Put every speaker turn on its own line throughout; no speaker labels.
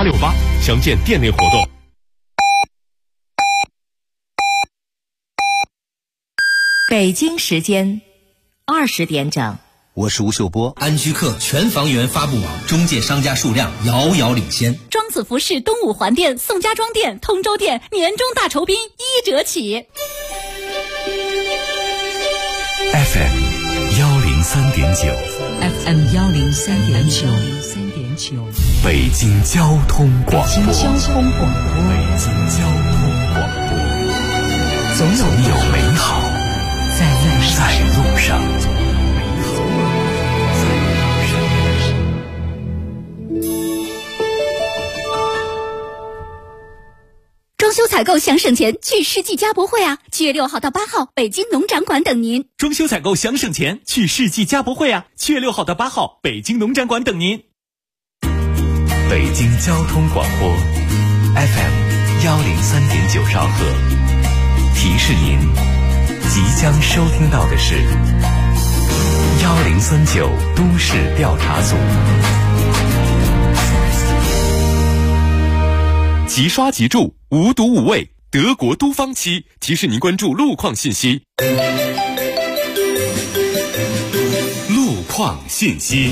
8868，详见店内活动。
北京时间20点整。
我是吴秀波。
安居客全房源发布网中介商家数量遥遥领先。
庄子服饰东五环店、宋家庄店、通州店年终大酬宾1折起。
FM 103.9
FM 103.9
北京交通广播。
北京交通广播，
总有美好在路上。
装修采购想省钱，去世纪家博会啊！7月6号到8号，北京农展馆等您。
装修采购想省钱，去世纪家博会啊！7月6号到8号，北京农展馆等您。
北京交通广播 FM 103.9兆赫，提示您即将收听到的是1039都市调查组。
即刷即住，无毒无味，德国都方漆提示您关注路况信息。路况信息。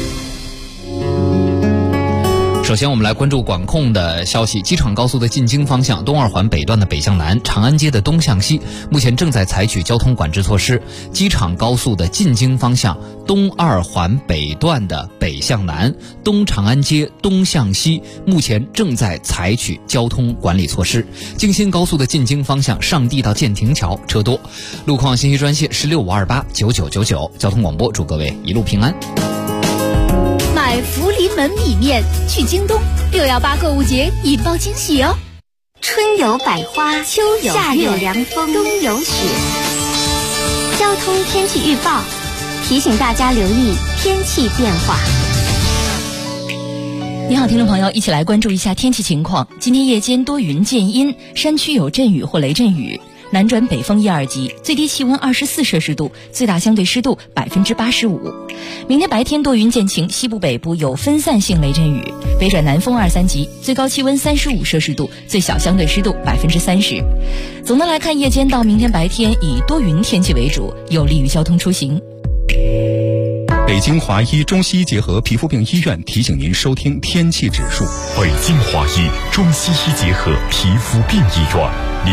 首先我们来关注管控的消息。机场高速的进京方向东二环北段的北向南，长安街的东向西，目前正在采取交通管制措施。机场高速的进京方向东二环北段的北向南，东长安街东向西，目前正在采取交通管理措施。京新高速的进京方向上地到建亭桥车多。路况信息专线是65289999。交通广播祝各位一路平安。
买福临门米面去京东，618购物节引爆惊喜哦！
春有百花，秋有夏有凉风，冬有雪。交通天气预报提醒大家留意天气变化。
你好，听众朋友，一起来关注一下天气情况。今天夜间多云见阴，山区有阵雨或雷阵雨。南转北风1、2级，最低气温24摄氏度，最大相对湿度85%。明天白天多云见晴，西部北部有分散性雷阵雨，北转南风2、3级，最高气温35摄氏度，最小相对湿度30%。总的来看，夜间到明天白天以多云天气为主，有利于交通出行。
北京华医中西医结合皮肤病医院提醒您收听天气指数。
北京华医中西医结合皮肤病医院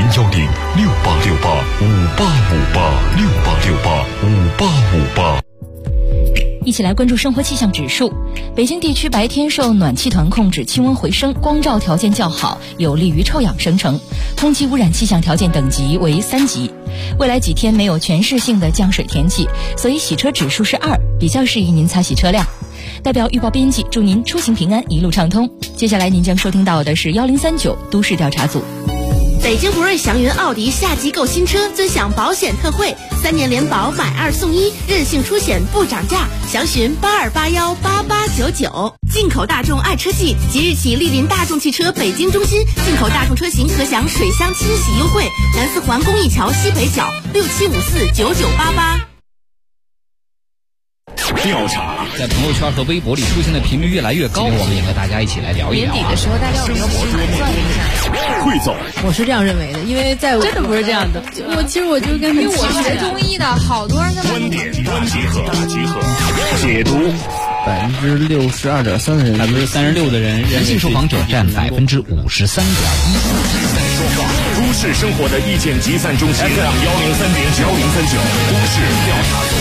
，01068685858，685858。
一起来关注生活气象指数。北京地区白天受暖气团控制，气温回升，光照条件较好，有利于臭氧生成，空气污染气象条件等级为3级。未来几天没有全市性的降水天气，所以洗车指数是2，比较适宜您擦洗车辆。代表预报编辑祝您出行平安，一路畅通。接下来您将收听到的是1039都市调查组。
北京福瑞祥云奥迪夏季购新车尊享保险特惠，3年联保买2送1，任性出险不涨价，详询82818899。进口大众爱车季即日起莅临大众汽车北京中心，进口大众车型可享水箱清洗优惠，南4环公益桥西北角67549988。
调查
在朋友圈和微博里出现的频率越来越高，我们也和大家一起来聊一聊。
年底的时候，大家有没有盘算一下？
汇总，
我是这样认为的，因为在
真的不是这样的。
其实我就跟
因为我学中医的，好多人在
观点大集合，解读。
62.3%的人
，36%的人性受访者占53.1%。
都市生活的意见集散中心，103.9，103.9都市调查组。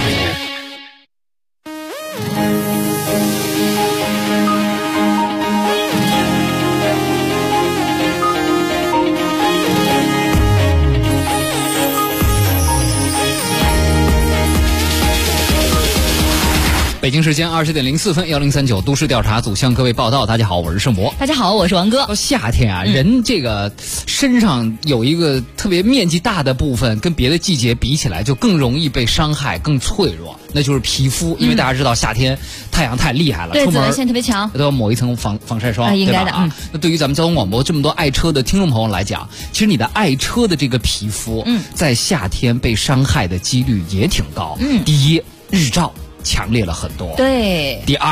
北京时间20点04分，1039都市调查组向各位报道。大家好，我是盛博。
大家好，我是王哥。
到夏天啊，人这个身上有一个特别面积大的部分，跟别的季节比起来，就更容易被伤害，更脆弱，那就是皮肤。因为大家知道夏天太阳太厉害了，
对，
出门
紫外线特别强，
都要抹一层防晒霜，
应该的
啊。那对于咱们交通广播这么多爱车的听众朋友来讲，其实你的爱车的这个皮肤，在夏天被伤害的几率也挺高。第一，日照强烈了很多。
对。
第二，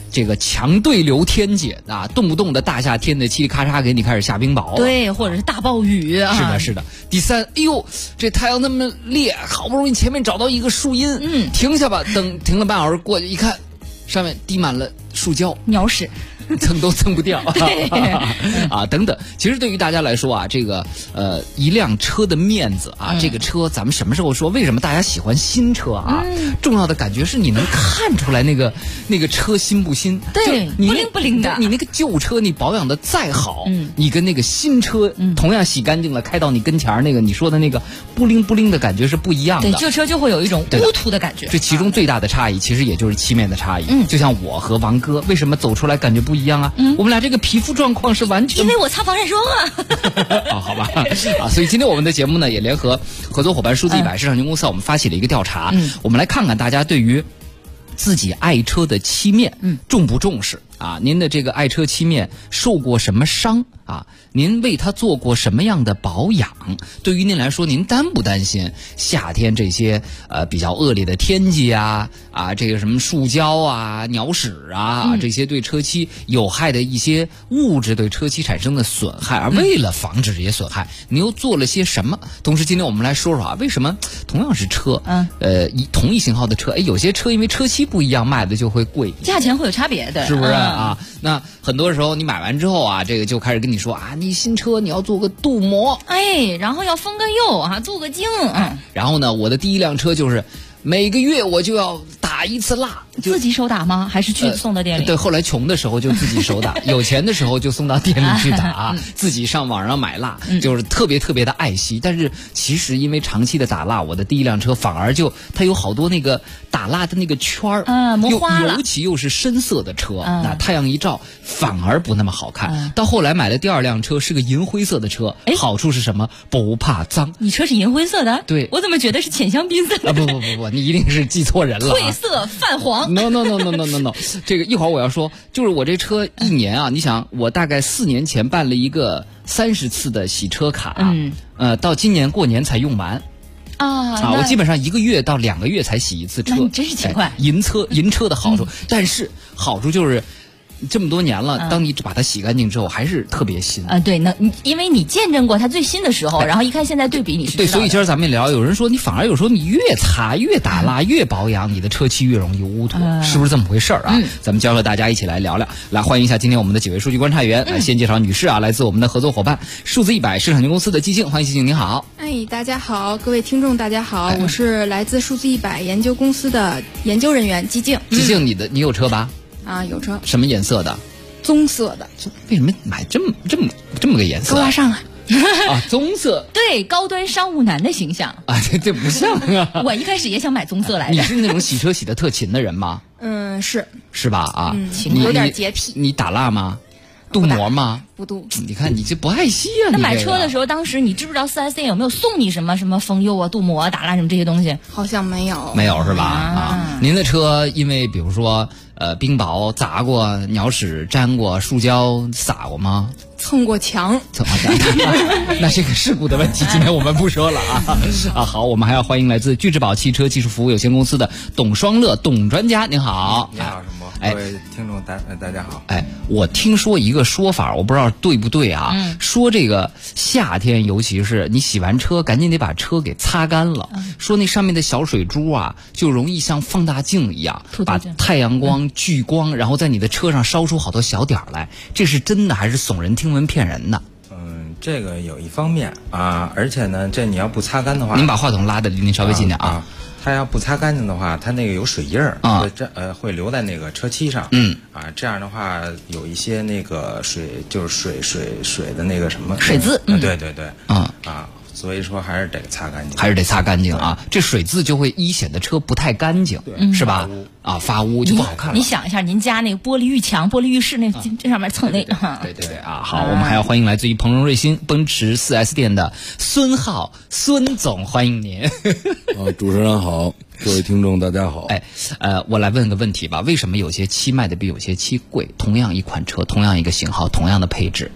这个强对流天气啊，动不动的大夏天的嘁哩咔嚓给你开始下冰雹，
对，或者是大暴雨啊。
是的，是的。第三，哎呦，这太阳那么烈，好不容易前面找到一个树荫，停下吧。等停了半小时过去一看，上面滴满了树胶，
鸟屎。
蹭都蹭不掉啊，等等。其实对于大家来说啊，这个一辆车的面子啊，这个车咱们什么时候说？为什么大家喜欢新车啊？重要的感觉是你能看出来那个车新不新？
对，不灵不灵的。
你那个旧车你保养的再好，你跟那个新车同样洗干净了，开到你跟前那个你说的那个不灵不灵的感觉是不一样的。
对，旧车就会有一种乌土的感觉。
这其中最大的差异，其实也就是漆面的差异。就像我和王哥为什么走出来感觉不一样啊？我们俩这个皮肤状况是完全，
因为我擦防晒霜啊。
好吧啊，所以今天我们的节目呢，也联合合作伙伴数字100市场营公司，我们发起了一个调查，我们来看看大家对于自己爱车的漆面，重不重视啊？您的这个爱车漆面受过什么伤啊？您为它做过什么样的保养？对于您来说，您担不担心夏天这些比较恶劣的天气啊，这个什么树胶啊、鸟屎啊，这些对车漆有害的一些物质对车漆产生的损害？而为了防止这些损害，您又做了些什么？同时，今天我们来说说啊，为什么同样是车，同一型号的车，有些车因为车漆不一样，卖的就会贵，
价钱会有差别的，
是不是啊？那很多时候你买完之后啊，这个就开始跟你说啊，你新车你要做个镀膜，
然后要封个釉啊，镀个晶，
然后呢，我的第一辆车就是每个月我就要打一次蜡。
自己手打吗？还是去送到店里？
对，后来穷的时候就自己手打，有钱的时候就送到店里去打，自己上网上买蜡，就是特别特别的爱惜。但是其实因为长期的打蜡，我的第一辆车反而它有好多那个打蜡的那个圈儿，
磨花了，
尤其又是深色的车，那太阳一照反而不那么好看。到后来买的第二辆车是个银灰色的车，好处是什么？不怕脏。
你车是银灰色的？
对，
我怎么觉得是浅香槟色的？
不，你一定是记错人了。
褪色泛黄。
No， 这个一会儿我要说，就是我这车一年啊，你想我大概4年前办了一个30次的洗车卡，到今年过年才用完。我基本上1个月到2个月才洗一次车。
那你真是勤快。
银车的好处，但是好处就是这么多年了，当你把它洗干净之后，还是特别新。
对，因为你见证过它最新的时候，然后一看现在对比，你是知道的。
对，所以今儿咱们聊，有人说你反而有时候你越擦越打蜡越保养，你的车漆越容易污土，是不是这么回事啊？咱们教和大家一起来聊聊，来欢迎一下今天我们的几位数据观察员，来先介绍女士啊，来自我们的合作伙伴数字100市场营公司的季静，欢迎季静，您好。
大家好，各位听众大家好，我是来自数字100研究公司的研究人员季静。
季静，你有车吧？
有车。
什么颜色的？
棕色的。
为什么买这么个颜色？
高大上啊！
棕色。
对，高端商务男的形象
啊，这不像啊！
我一开始也想买棕色来的。
你是那种洗车洗得特勤的人吗？
是
吧？啊，
有点洁癖。
你打蜡吗？镀膜吗？
不镀。
你看你这不爱惜啊！
那买车的时候，当时你知不知道4S店有没有送你什么封釉啊、镀膜啊、打蜡什么这些东西？
好像没有。
没有是吧？您的车因为比如说冰雹砸过、鸟屎沾过、树胶洒过吗？
蹭过墙。
那这个事故的问题今天我们不说了啊。好，我们还要欢迎来自聚智宝汽车技术服务有限公司的董双乐董专家，您好。
你好，什么？各位听众大家好。
我听说一个说法，我不知道对不对啊，说这个夏天尤其是你洗完车赶紧得把车给擦干了，说那上面的小水珠啊就容易像放大镜一样把太阳光聚光，然后在你的车上烧出好多小点来，这是真的还是耸人听闻骗人的？
这个有一方面啊，而且呢，这你要不擦干的话，
您把话筒拉的离您稍微近点啊。
它要不擦干净的话，它那个有水印儿会留在那个车漆上。这样的话有一些那个水的那个什么
水渍。
对，所以说还是得擦干净，
啊。这水渍就会显得车不太干净，是吧？发污就不好看了。
你想一下，您家那个玻璃浴墙、玻璃浴室这上面蹭那个。
对啊。好，我们还要欢迎来自于鹏荣瑞星奔驰4S 店的孙浩孙总，欢迎您。
主持人好，各位听众大家好。
我来问个问题吧，为什么有些漆卖的比有些漆贵？同样一款车，同样一个型号，同样的配置，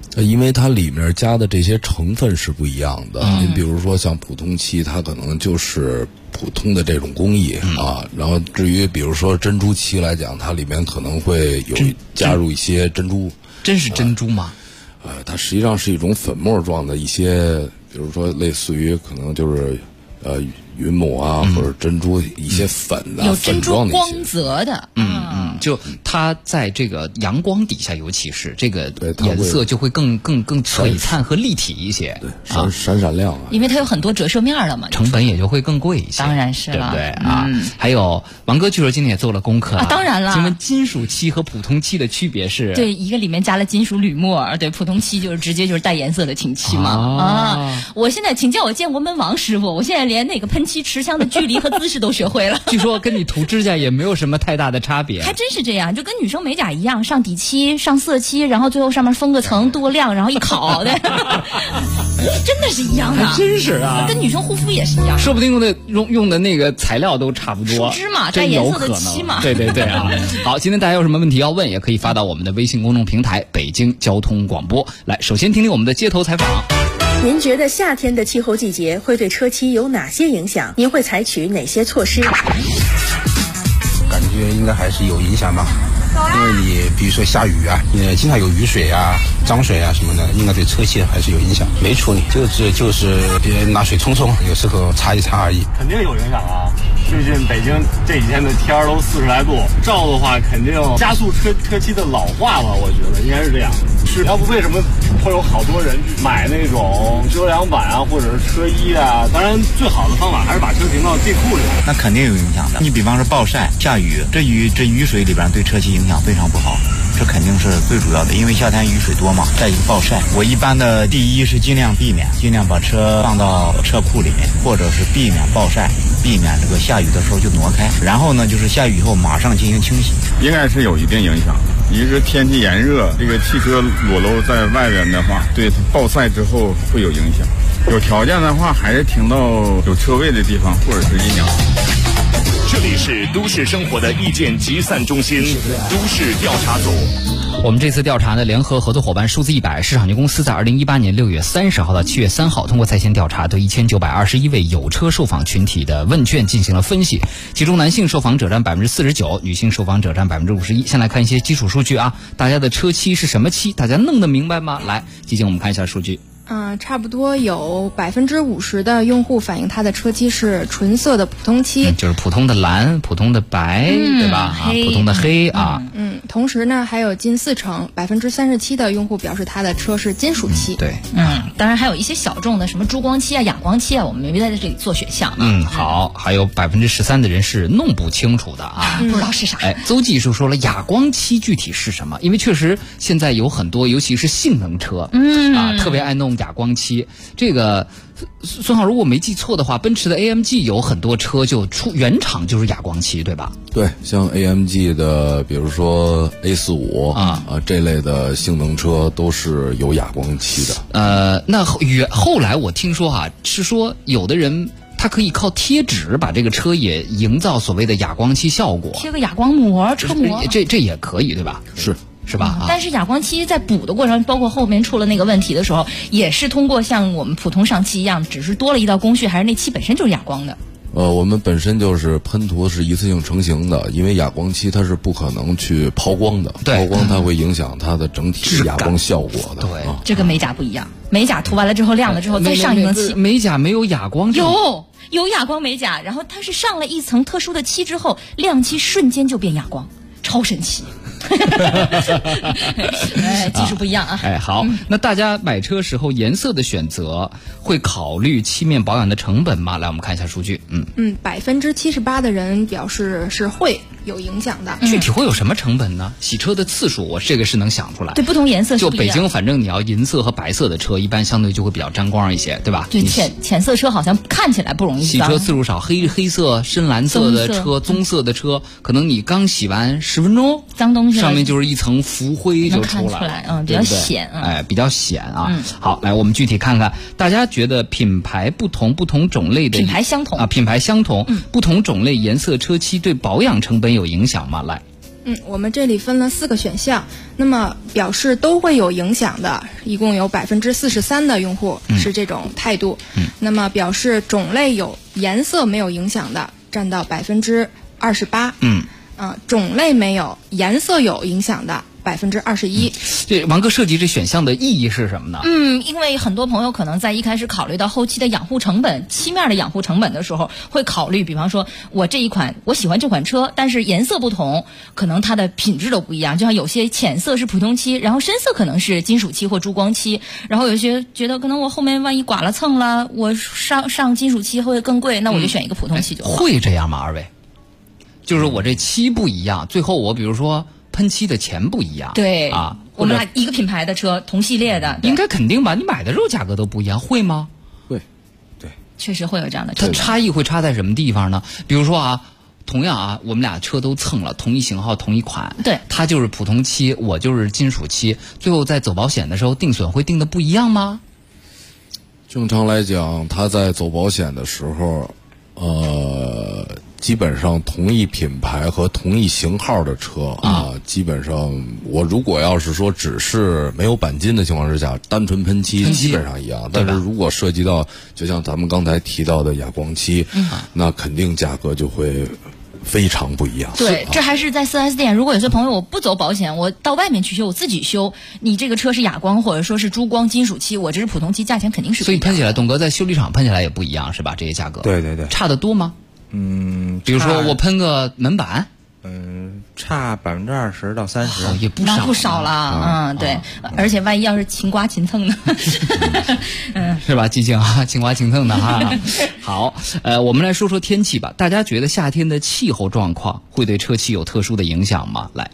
因为它里面加的这些成分是不一样的。你比如说像普通漆，它可能就是普通的这种工艺啊。然后至于比如说珍珠漆来讲，它里面可能会有加入一些珍珠。
真是珍珠吗？
它实际上是一种粉末状的一些，比如说类似于可能就是云母啊，或者珍珠一些粉啊，
有珍珠
粉状的
光泽的，
就它在这个阳光底下，尤其是这个颜色就会更璀璨和立体一些，
对，闪亮啊。
因为它有很多折射面了嘛，
成本也就会更贵一些。
当然是了，
对不对啊？还有王哥据说今天也做了功课
啊，当然了。
请问金属漆和普通漆的区别是？
对，一个里面加了金属铝墨，对，普通漆就是直接就是带颜色的清漆嘛。我现在请教我建国门王师傅，我现在连那个喷漆持枪的距离和姿势都学会了。
据说跟你涂指甲也没有什么太大的差别。
还真是这样，就跟女生美甲一样，上底漆、上色漆，然后最后上面封个层、镀个亮，然后一烤的，真的是一样的。
还真是啊，
跟女生护肤也是一样，
说不定用的那个材料都差不多，
树脂嘛，带颜色的漆嘛。
对啊。好，今天大家有什么问题要问，也可以发到我们的微信公众平台北京交通广播。来，首先听听我们的街头采访。
您觉得夏天的气候季节会对车漆有哪些影响？您会采取哪些措施？
感觉应该还是有影响吧，因为你比如说下雨啊，经常有雨水啊、脏水啊什么的，应该对车漆还是有影响。没处理，就是别人拿水冲，有时候擦一擦而已。
肯定有影响啊！最近北京这几天的天都40来度，照的话肯定加速车漆的老化吧，我觉得应该是这样。是，要不为什么会有好多人去买那种遮阳板啊，或者是车衣啊？当然，最好的方法还是把车停到地库里。
那肯定有影响的。你比方说暴晒、下雨，这雨水里边对车漆影响非常不好。这肯定是最主要的，因为夏天雨水多嘛，再一个暴晒。我一般的第一是尽量把车放到车库里面，或者是避免暴晒，避免这个下雨的时候就挪开。然后呢，就是下雨以后马上进行清洗。
应该是有一定影响的。一个天气炎热，这个汽车裸露在外边的话，对暴晒之后会有影响。有条件的话，还是停到有车位的地方，或者是阴凉。
这里是都市生活的意见集散中心，都市调查组。
我们这次调查的联合合作伙伴数字100市场局公司在2018年6月30号到7月3号，通过在线调查，对1921位有车受访群体的问卷进行了分析，其中男性受访者占49%，女性受访者占51%。先来看一些基础数据啊，大家的车漆是什么漆？大家弄得明白吗？来，基金我们看一下数据。
差不多有50%的用户反映他的车漆是纯色的普通漆，
就是普通的蓝、普通的白，对吧？普通的黑啊。
同时呢，还有近40%、37%的用户表示他的车是金属漆。
对，
当然还有一些小众的什么珠光漆啊、哑光漆啊，我们没在这里做选项。
好，还有13%的人是弄不清楚的啊，
不知道是啥。
邹技术说了，哑光漆具体是什么？因为确实现在有很多，尤其是性能车，特别爱弄哑光漆。这个孙浩，如果没记错的话，奔驰的 AMG 有很多车就原厂就是哑光漆，对吧？
对，像 AMG 的，比如说 A45这类的性能车都是有哑光漆的。
那后来我听说是说有的人他可以靠贴纸把这个车也营造所谓的哑光漆效果，
贴个哑光膜、车膜，
这也可以，对吧？是吧？
但是哑光漆在补的过程，包括后面出了那个问题的时候，也是通过像我们普通上漆一样，只是多了一道工序，还是那漆本身就是哑光的？
我们本身就是喷涂是一次性成型的，因为哑光漆它是不可能去抛光的，抛光它会影响它的整体哑光效果的。
对，这跟美甲不一样，美甲涂完了之后亮了之后再上一层漆，
美甲没有哑光。
有哑光美甲，然后它是上了一层特殊的漆之后，亮漆瞬间就变哑光，超神奇。技术不一样啊。
好，那大家买车时候颜色的选择会考虑漆面保养的成本吗？来，我们看一下数据。
78%的人表示是会有影响的。
具体会有什么成本呢？洗车的次数，我这个是能想出来。
对，不同颜色是不一样。
就北京，反正你要银色和白色的车，一般相对就会比较沾光一些，对吧？
对，浅色车好像看起来不容易
洗车次数少，黑色、深蓝色的车、棕色的车，可能你刚洗完10分钟，
脏东西
上面就是一层浮灰就出来了，
比较显，
比较显啊。好，来我们具体看看，大家觉得品牌不同种类的
品牌相同
不同种类颜色车漆对保养成本有影响吗？来，
我们这里分了4个选项，那么表示都会有影响的，一共有43%的用户是这种态度。那么表示种类有颜色没有影响的，占到28%。种类没有，颜色有影响的21%。
这王哥设计这选项的意义是什么呢？
因为很多朋友可能在一开始考虑到后期的养护成本、漆面的养护成本的时候，会考虑，比方说我喜欢这款车，但是颜色不同，可能它的品质都不一样。就像有些浅色是普通漆，然后深色可能是金属漆或珠光漆，然后有些觉得可能我后面万一剐了蹭了，我上金属漆会更贵，那我就选一个普通漆就好。
会这样吗？二位？就是我这漆不一样，最后我比如说喷漆的钱不一样，
对啊，我们俩一个品牌的车，同系列的，
应该肯定吧？你买的时候价格都不一样，会吗？
会，
对，确实会有这样的。
它差异会差在什么地方呢？比如说啊，同样啊，我们俩车都蹭了，同一型号同一款，
对，
它就是普通漆，我就是金属漆，最后在走保险的时候定损会定的不一样吗？
正常来讲，他在走保险的时候，基本上同一品牌和同一型号的车基本上我如果要是说只是没有钣金的情况之下，单纯喷漆基本上一样。但是如果涉及到就像咱们刚才提到的哑光漆，那肯定价格就会非常不一样。
对，这还是在 4S 店。如果有些朋友我不走保险，我到外面去修，我自己修，你这个车是哑光或者说是珠光金属漆，我这是普通漆，价钱肯定是不一样的。
所以喷起来，董哥在修理厂喷起来也不一样是吧？这些价格
对对对，
差得多吗？比如说我喷个门板，
差20%到30%，
也不少，
那不少了。对，而且万一要是勤刮勤蹭呢，
是吧？寂静啊，勤刮勤蹭的哈。好，我们来说说天气吧。大家觉得夏天的气候状况会对车漆有特殊的影响吗？来。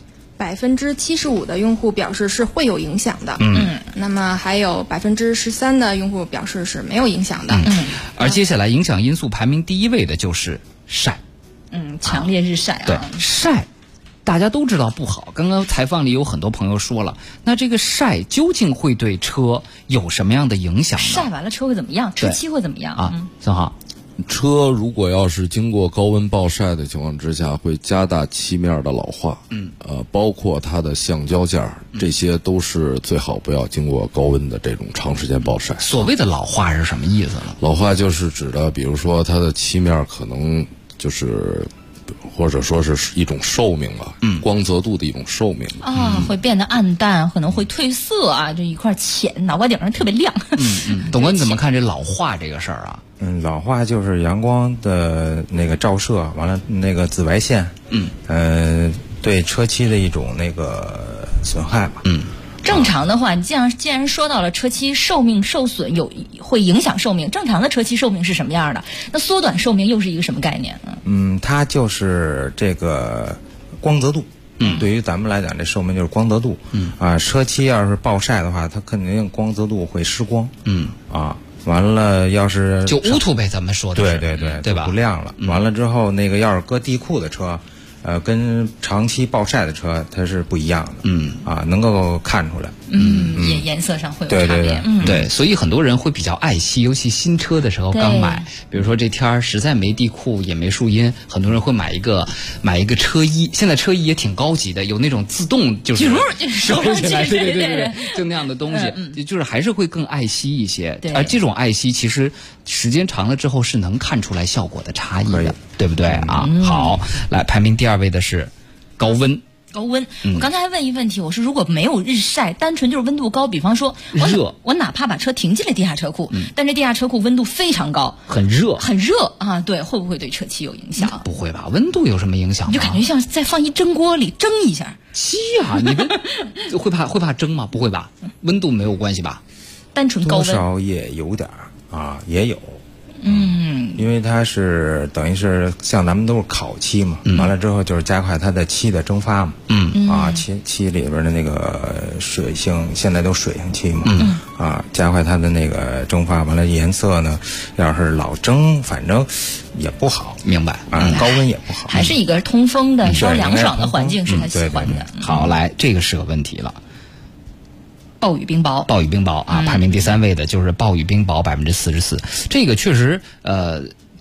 75%的用户表示是会有影响的，那么还有13%的用户表示是没有影响的。
而接下来影响因素排名第1位的就是晒，
强烈日晒啊，
对，晒，大家都知道不好。刚刚采访里有很多朋友说了，那这个晒究竟会对车有什么样的影响呢？
晒完了车会怎么样？车漆会怎么样
啊？正好。
车如果要是经过高温暴晒的情况之下，会加大漆面的老化，包括它的橡胶件这些都是最好不要经过高温的这种长时间暴晒。
所谓的老化是什么意思呢？
老化就是指的，比如说它的漆面可能就是或者说是一种寿命吧，光泽度的一种寿命
会变得暗淡，可能会褪色啊，这一块浅，脑瓜顶上特别亮。
董哥，你怎么看这老化这个事儿啊？
老化就是阳光的那个照射，完了那个紫外线，对车漆的一种那个损害吧。
正常的话，你既然说到了车漆寿命受损会影响寿命，正常的车漆寿命是什么样的？那缩短寿命又是一个什么概念？
它就是这个光泽度。对于咱们来讲，这寿命就是光泽度。车漆要是暴晒的话，它肯定光泽度会失光。完了，要是
就乌涂呗，咱们说的
是
对吧？
不亮了。完了之后，那个要是搁地库的车，跟长期暴晒的车它是不一样的。能够看出来。
颜色上会有差别。
对，所以很多人会比较爱惜，尤其新车的时候刚买，比如说这天实在没地库也没树荫，很多人会买一个车衣。现在车衣也挺高级的，有那种自动就是收起来，对，就那样的东西，就是还是会更爱惜一些。而这种爱惜其实时间长了之后是能看出来效果的差异的，对不对啊？好，来排名第2位的是高温。
我刚才还问一问题，我说如果没有日晒，单纯就是温度高，比方说我哪怕把车停进了地下车库，但这地下车库温度非常高，很热啊，对，会不会对车漆有影响？
不会吧，温度有什么影响吗？
你就感觉像在放一蒸锅里蒸一下。
漆啊，你会怕蒸吗？不会吧，温度没有关系吧？
单纯高温
多少也有点也有。因为它是等于是像咱们都是烤漆嘛，完了之后就是加快它的漆的蒸发嘛，漆里边的那个水性，现在都水性漆嘛，加快它的那个蒸发，完了颜色呢，要是老蒸，反正也不好。
明白
高温也不好，
还是一个通风的、稍凉爽的环境是他喜欢的。
好，来，这个是个问题了。
暴雨冰雹
啊，排名第3位的就是暴雨冰雹44%。这个确实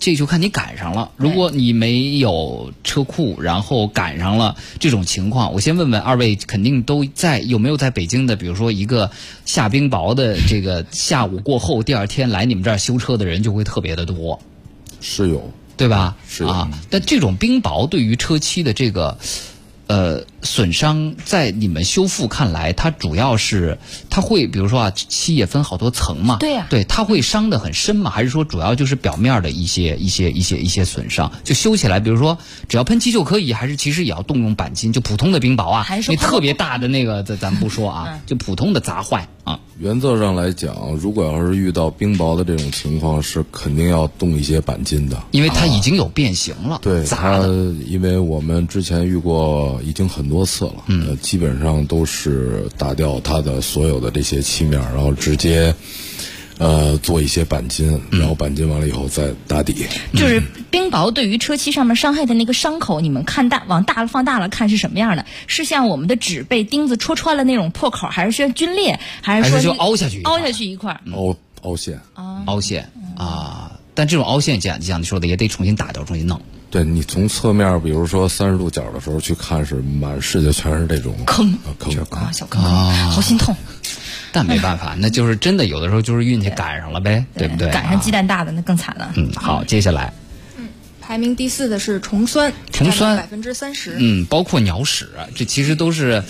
这就看你赶上了。如果你没有车库，然后赶上了这种情况，我先问问二位，肯定都有没有在北京的，比如说一个下冰雹的这个下午过后，第二天来你们这儿修车的人就会特别的多，
是有，
对吧？
是有
啊，但这种冰雹对于车漆的这个损伤，在你们修复看来，它主要是它会，比如说啊，漆也分好多层嘛，
对呀，
对，它会伤得很深嘛，还是说主要就是表面的一些损伤？就修起来，比如说只要喷漆就可以，还是其实也要动用钣金？就普通的冰雹啊，那特别大的那个咱不说啊，就普通的砸坏啊。
原则上来讲，如果要是遇到冰雹的这种情况，是肯定要动一些钣金的，
因为它已经有变形了。
对，它因为我们之前遇过已经很多次了，基本上都是打掉它的所有的这些漆面，然后直接做一些钣金，然后钣金完了以后再打底。
就是冰雹对于车漆上面伤害的那个伤口，你们往大了放大了看是什么样的？是像我们的纸被钉子戳穿了那种破口，还是说皲裂，还是说
就凹下去
一块？
凹陷，
凹陷啊！但这种凹陷像你说的，也得重新打掉，重新弄。
对，你从侧面，比如说30度角的时候去看，是满世界全是这种
坑
啊，
小坑啊，好心痛。
但没办法，那就是真的有的时候就是运气赶上了呗，对不对？
赶上鸡蛋大的那更惨了。
好，接下来。
排名第4的是虫酸，30%。
包括鸟屎，这其实都是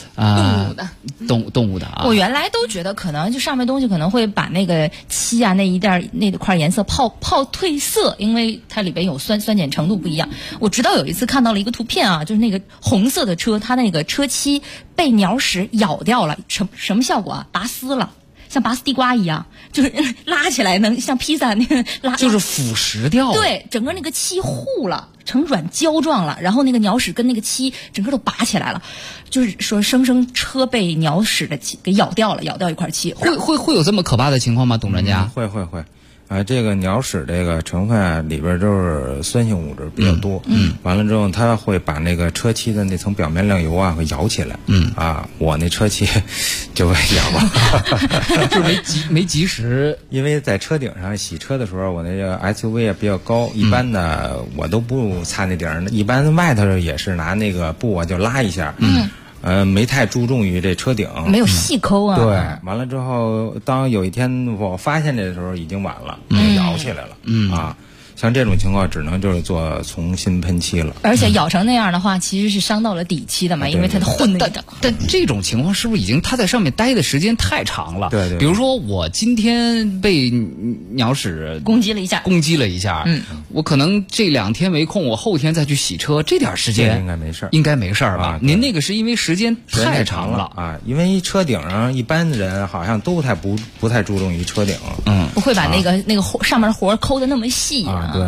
动物的啊。
我原来都觉得可能就上面东西可能会把那个漆啊那块颜色泡褪色，因为它里边有酸碱程度不一样。我直到有一次看到了一个图片啊，就是那个红色的车，它那个车漆被鸟屎咬掉了，什么效果啊？拔丝了。像拔丝地瓜一样，就是拉起来能像披萨那个拉，
就是腐蚀掉了。
对，整个那个漆糊了，成软胶状了，然后那个鸟屎跟那个漆整个都拔起来了，就是说生车被鸟屎的给咬掉了，咬掉一块漆。
会有这么可怕的情况吗，董专家？
会。这个鸟屎这个成分里边都是酸性物质比较多，完了之后它会把那个车漆的那层表面亮油啊会咬起来，我那车漆就被咬了，
就是没及时，
因为在车顶上洗车的时候，我那个 SUV 也比较高，一般的我都不擦那顶儿，一般外头也是拿那个布啊就拉一下，没太注重于这车顶，
没有细抠啊。
对，完了之后，当有一天我发现这的时候，已经晚了，咬起来了，像这种情况，只能就是做重新喷漆了。
而且咬成那样的话，其实是伤到了底漆的嘛，因为它的混那个。
但这种情况是不是已经它在上面待的时间太长了？
对。
比如说我今天被鸟屎
攻击了一下，
我可能这2天没空，我后天再去洗车，这点时间应该没事儿吧？您那个是因为时间太长了
啊，因为车顶上一般人好像都不太注重于车顶，
不会把那个上面的活抠的那么细
啊。对，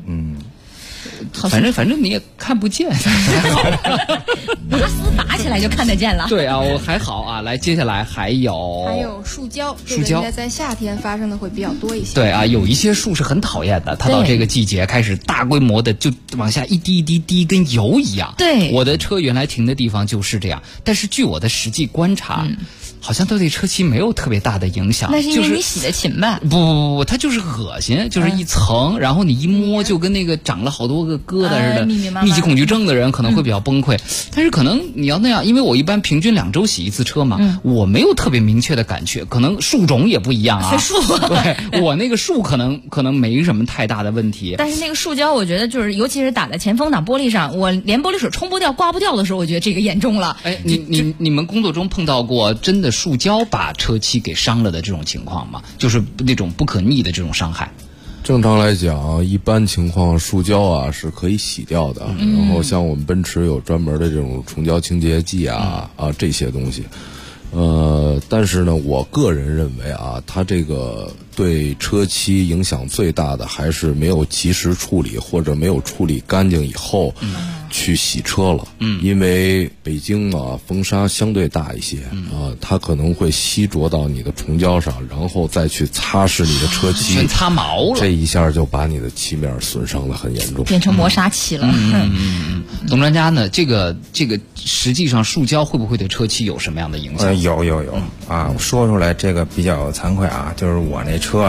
反正你也看不见，
拔丝拔起来就看得见了。
对啊，我还好啊。来，接下来还有
树胶，这个应该在夏天发生的会比较多一些。
对啊，有一些树是很讨厌的，它到这个季节开始大规模的就往下一滴一滴滴，跟油一样。
对，
我的车原来停的地方就是这样，但是据我的实际观察。好像对车漆没有特别大的影响，
那是因为你洗的勤吧？
不，它就是恶心，就是一层，然后你一摸就跟那个长了好多个疙瘩似的。密集恐惧症的人可能会比较崩溃，但是可能你要那样，因为我一般平均2周洗一次车嘛，我没有特别明确的感觉，可能树种也不一样啊。对，我那个树可能没什么太大的问题。
但是那个树胶，我觉得就是尤其是打在前风挡玻璃上，我连玻璃水冲不掉、刮不掉的时候，我觉得这个严重了。
哎，你们工作中碰到过真的树胶把车漆给伤了的这种情况吗？就是那种不可逆的这种伤害。
正常来讲，一般情况树胶啊是可以洗掉的，然后像我们奔驰有专门的这种虫胶清洁剂啊这些东西。但是呢，我个人认为啊，它这个对车漆影响最大的还是没有及时处理或者没有处理干净以后去洗车了。因为北京啊风沙相对大一些它可能会吸着到你的虫胶上，然后再去擦拭你的车漆，
全擦毛了，
这一下就把你的漆面损伤得很严重，
变成磨砂漆了。
董专家呢，这个实际上树胶会不会对车漆有什么样的影响？
有啊，说出来这个比较惭愧啊，就是我那车啊，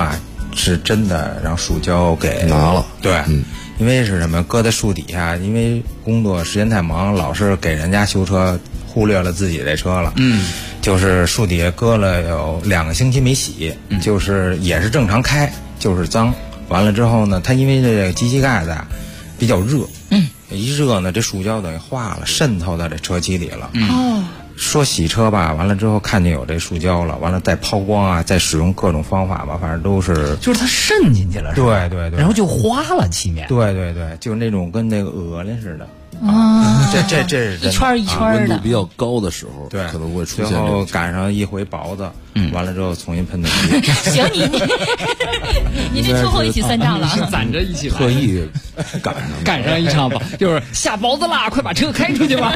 是真的让树胶给
拿了。
对，因为是什么？搁在树底下，因为工作时间太忙，老是给人家修车，忽略了自己这车了。就是树底下搁了有2个星期没洗，就是也是正常开，就是脏。完了之后呢，它因为这个机器盖子比较热，一热呢，这树胶等于化了，渗透到这车漆里了。说洗车吧，完了之后看见有这树胶了，完了再抛光啊，再使用各种方法吧，反正都是
就是它渗进去了，是吧？
对，
然后就花了漆面。
对，就是那种跟那个鹅卵似的。这是
一圈一圈的。
温度比较高的时候，
对，
可能会出现。
最后赶上一回雹子，完了之后重新喷的漆。
行，你这车祸一起算账了，
是攒着一起来，
特意
赶上一场吧，就是下雹子啦，快把车开出去吧。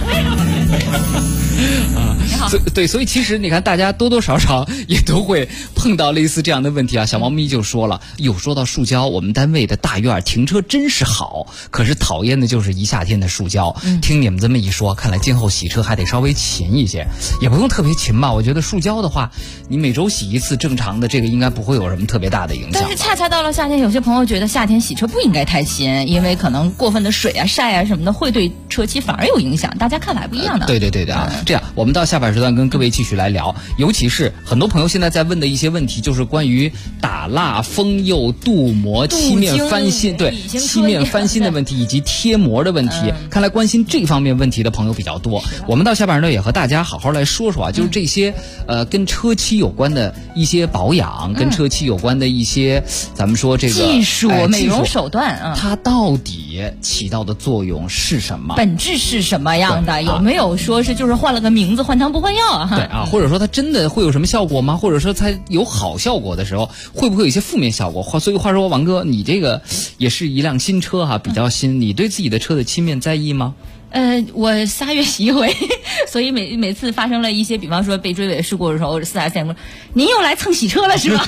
对，所以其实你看，大家多多少少也都会碰到类似这样的问题啊。小猫咪就说了，说到树胶，我们单位的大院停车真是好，可是讨厌的就是一夏天的树胶。听你们这么一说，看来今后洗车还得稍微勤一些，也不用特别勤吧。我觉得树胶的话，你每周洗一次，正常的这个应该不会有什么特别大的影响。
但是恰恰到了夏天，有些朋友觉得夏天洗车不应该太勤，因为可能过分的水啊、晒啊什么的会对车漆反而有影响。大家看法不一样的。
对啊，这样我们到下半时段跟各位继续来聊，尤其是很多朋友现在在问的一些问题，就是关于打蜡、封釉、镀膜、漆面翻新，对，漆面翻新的问题以及贴膜的问题。看来关心这方面问题的朋友比较多。我们到下半时段也和大家好好来说说啊，就是这些跟车漆有关的一些保养，跟车漆有关的一些咱们说这个
技术、美容手段，
它到底起到的作用是什么？
本质是什么样的？有没有说是就是换了个名字，换汤不换药啊？
对啊，或者说它真的会有什么效果吗？或者说它有好效果的时候，会不会有一些负面效果？所以话说，王哥，你这个也是一辆新车哈，比较新，你对自己的车的漆面在意吗？
我3月洗一回，所以每次发生了一些，比方说被追尾事故的时候，4S店说您又来蹭洗车了是吧？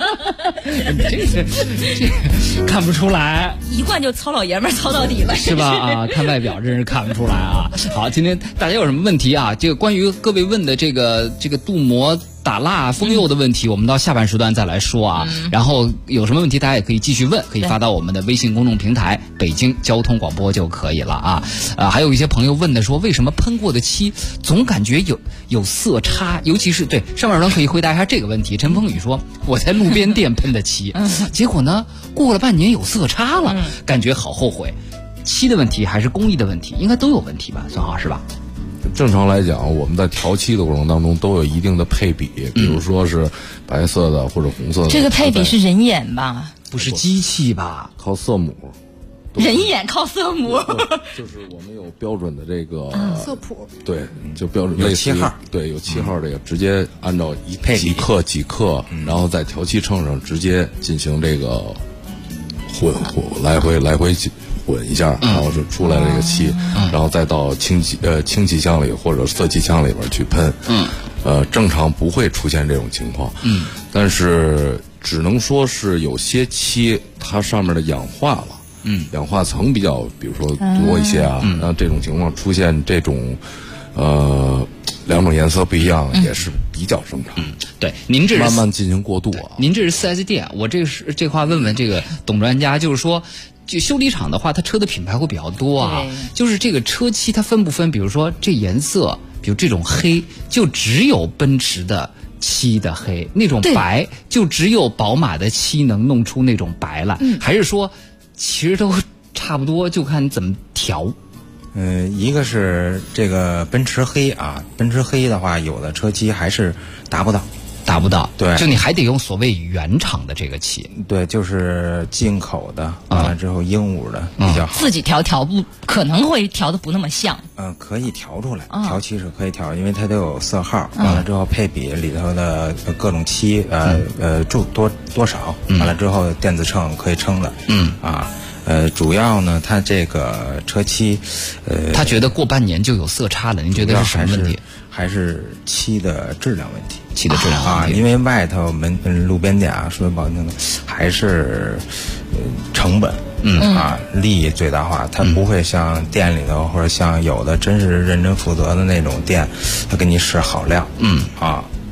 这看不出来，
一贯就糙老爷们儿糙到底了，
是吧？啊，看外表真是看不出来啊。好，今天大家有什么问题啊？这个关于各位问的这个镀膜、打蜡、封釉的问题，我们到下半时段再来说啊。然后有什么问题大家也可以继续问，可以发到我们的微信公众平台北京交通广播就可以了啊。还有一些朋友问的说，为什么喷过的漆总感觉有色差，尤其是对上半时段可以回答一下这个问题。陈风雨说，我在路边店喷的漆，结果呢过了半年有色差了，感觉好后悔。漆的问题还是工艺的问题，应该都有问题吧？孙浩是吧？
正常来讲，我们在调漆的过程当中都有一定的配比，比如说是白色的或者红色的。
这个配比是人眼吧？
不是机器吧？
靠色母。
人眼靠色母。
就是我们有标准的这个
色谱。
对，就标准
有7号。
对，有7号这个直接按照几克，然后在调漆秤上直接进行这个来回混一下，然后是出来这个漆，然后再到清漆箱里或者色漆箱里边去喷。正常不会出现这种情况。但是只能说是有些漆它上面的氧化了。氧化层比较，比如说多一些啊，那这种情况出现这种两种颜色不一样，也是比较正常。
对，您这是
慢慢进行过渡啊。
您这是4S店，我这话问问这个董专家，就是说，就修理厂的话，它车的品牌会比较多啊。就是这个车漆它分不分？比如说这颜色，比如这种黑，就只有奔驰的漆的黑，那种白就只有宝马的漆能弄出那种白来，还是说其实都差不多，就看怎么调？
一个是这个奔驰黑啊，奔驰黑的话，有的车漆还是达不到，对，
就你还得用所谓原厂的这个漆，
对，就是进口的，完了之后鹦鹉的比较好。
自己调不可能会调的不那么像，
可以调出来，调漆是可以调，因为它都有色号，完了之后配比里头的各种漆，注多少，完了之后电子秤可以称的，主要呢，它这个车漆，
他觉得过半年就有色差了，您觉得是什么问题？
还是漆的质量问题？
漆的质量
啊，因为外头路边店啊，说不好听的，还是成本，利益最大化，它不会像店里头或者像有的真是认真负责的那种店，他给你使好料，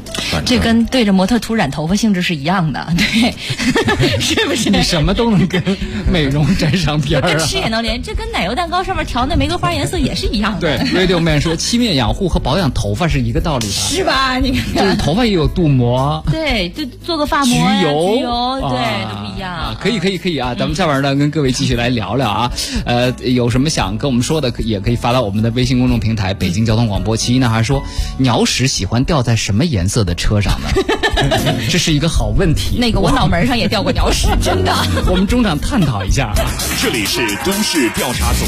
这跟对着模特涂染头发性质是一样的，对，是不是？
你什么都能跟美容沾上边儿啊？
跟吃也能连，这跟奶油蛋糕上面调那玫瑰花颜色也是一样的。
对 ，Radio Man 说，漆面养护和保养头发是一个道理的，
是吧？你看，
就是头发也有镀膜，
对，就做个发膜、
焗油，
对，都不一样。
可以啊！咱们下边呢，跟各位继续来聊聊啊。有什么想跟我们说的，也可以发到我们的微信公众平台北京交通广播。其一呢，还说鸟屎喜欢掉在什么颜色的车上呢？这是一个好问题。
那个我脑门上也掉过鸟屎，真的。
我们中场探讨一下。
这里是都市调查组。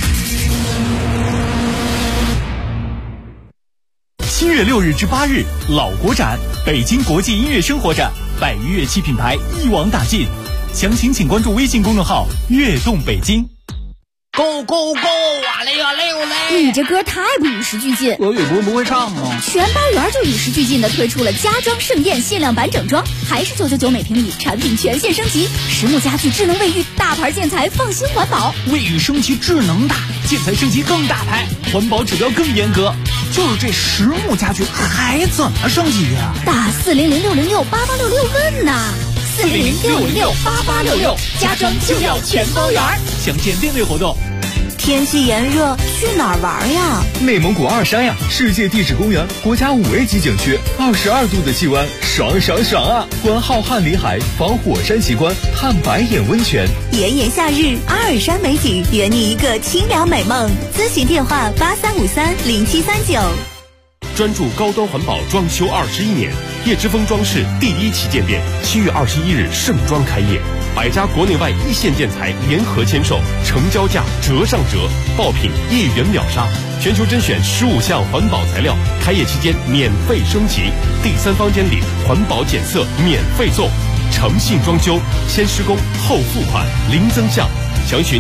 7月6日至8日，老国展北京国际音乐生活展，100余乐器品牌一网打尽。详情请关注微信公众号“悦动北京”。
Go go go！ 哇嘞哇嘞哇嘞！
你这歌太不与时俱进。
俄语不会唱吗？
全班园就与时俱进的推出了家装盛宴限量版整装，还是999每平米，产品全线升级，实木家具、智能卫浴、大牌建材，放心环保。
卫浴升级智能大，建材升级更大牌，环保指标更严格。就是这实木家具还怎么升级呀？
打400-606-8866问呐！400-606-8866，家装就要全包圆。
详见店内活动。
天气炎热，去哪儿玩呀？
内蒙古二山呀，世界地质公园，国家5A 级景区，22度的气温，爽爽爽啊！观浩瀚林海，访火山奇观，探白眼温泉。
炎炎夏日，阿尔山美景，圆你一个清凉美梦。咨询电话83530739。
专注高端环保装修21年，叶之峰装饰第1旗舰店7月21日盛装开业，100家国内外一线建材联合签售，成交价折上折，爆品1元秒杀，全球甄选15项环保材料，开业期间免费升级，第3房间里环保检测免费送，诚信装修，先施工后付款，零增项。详询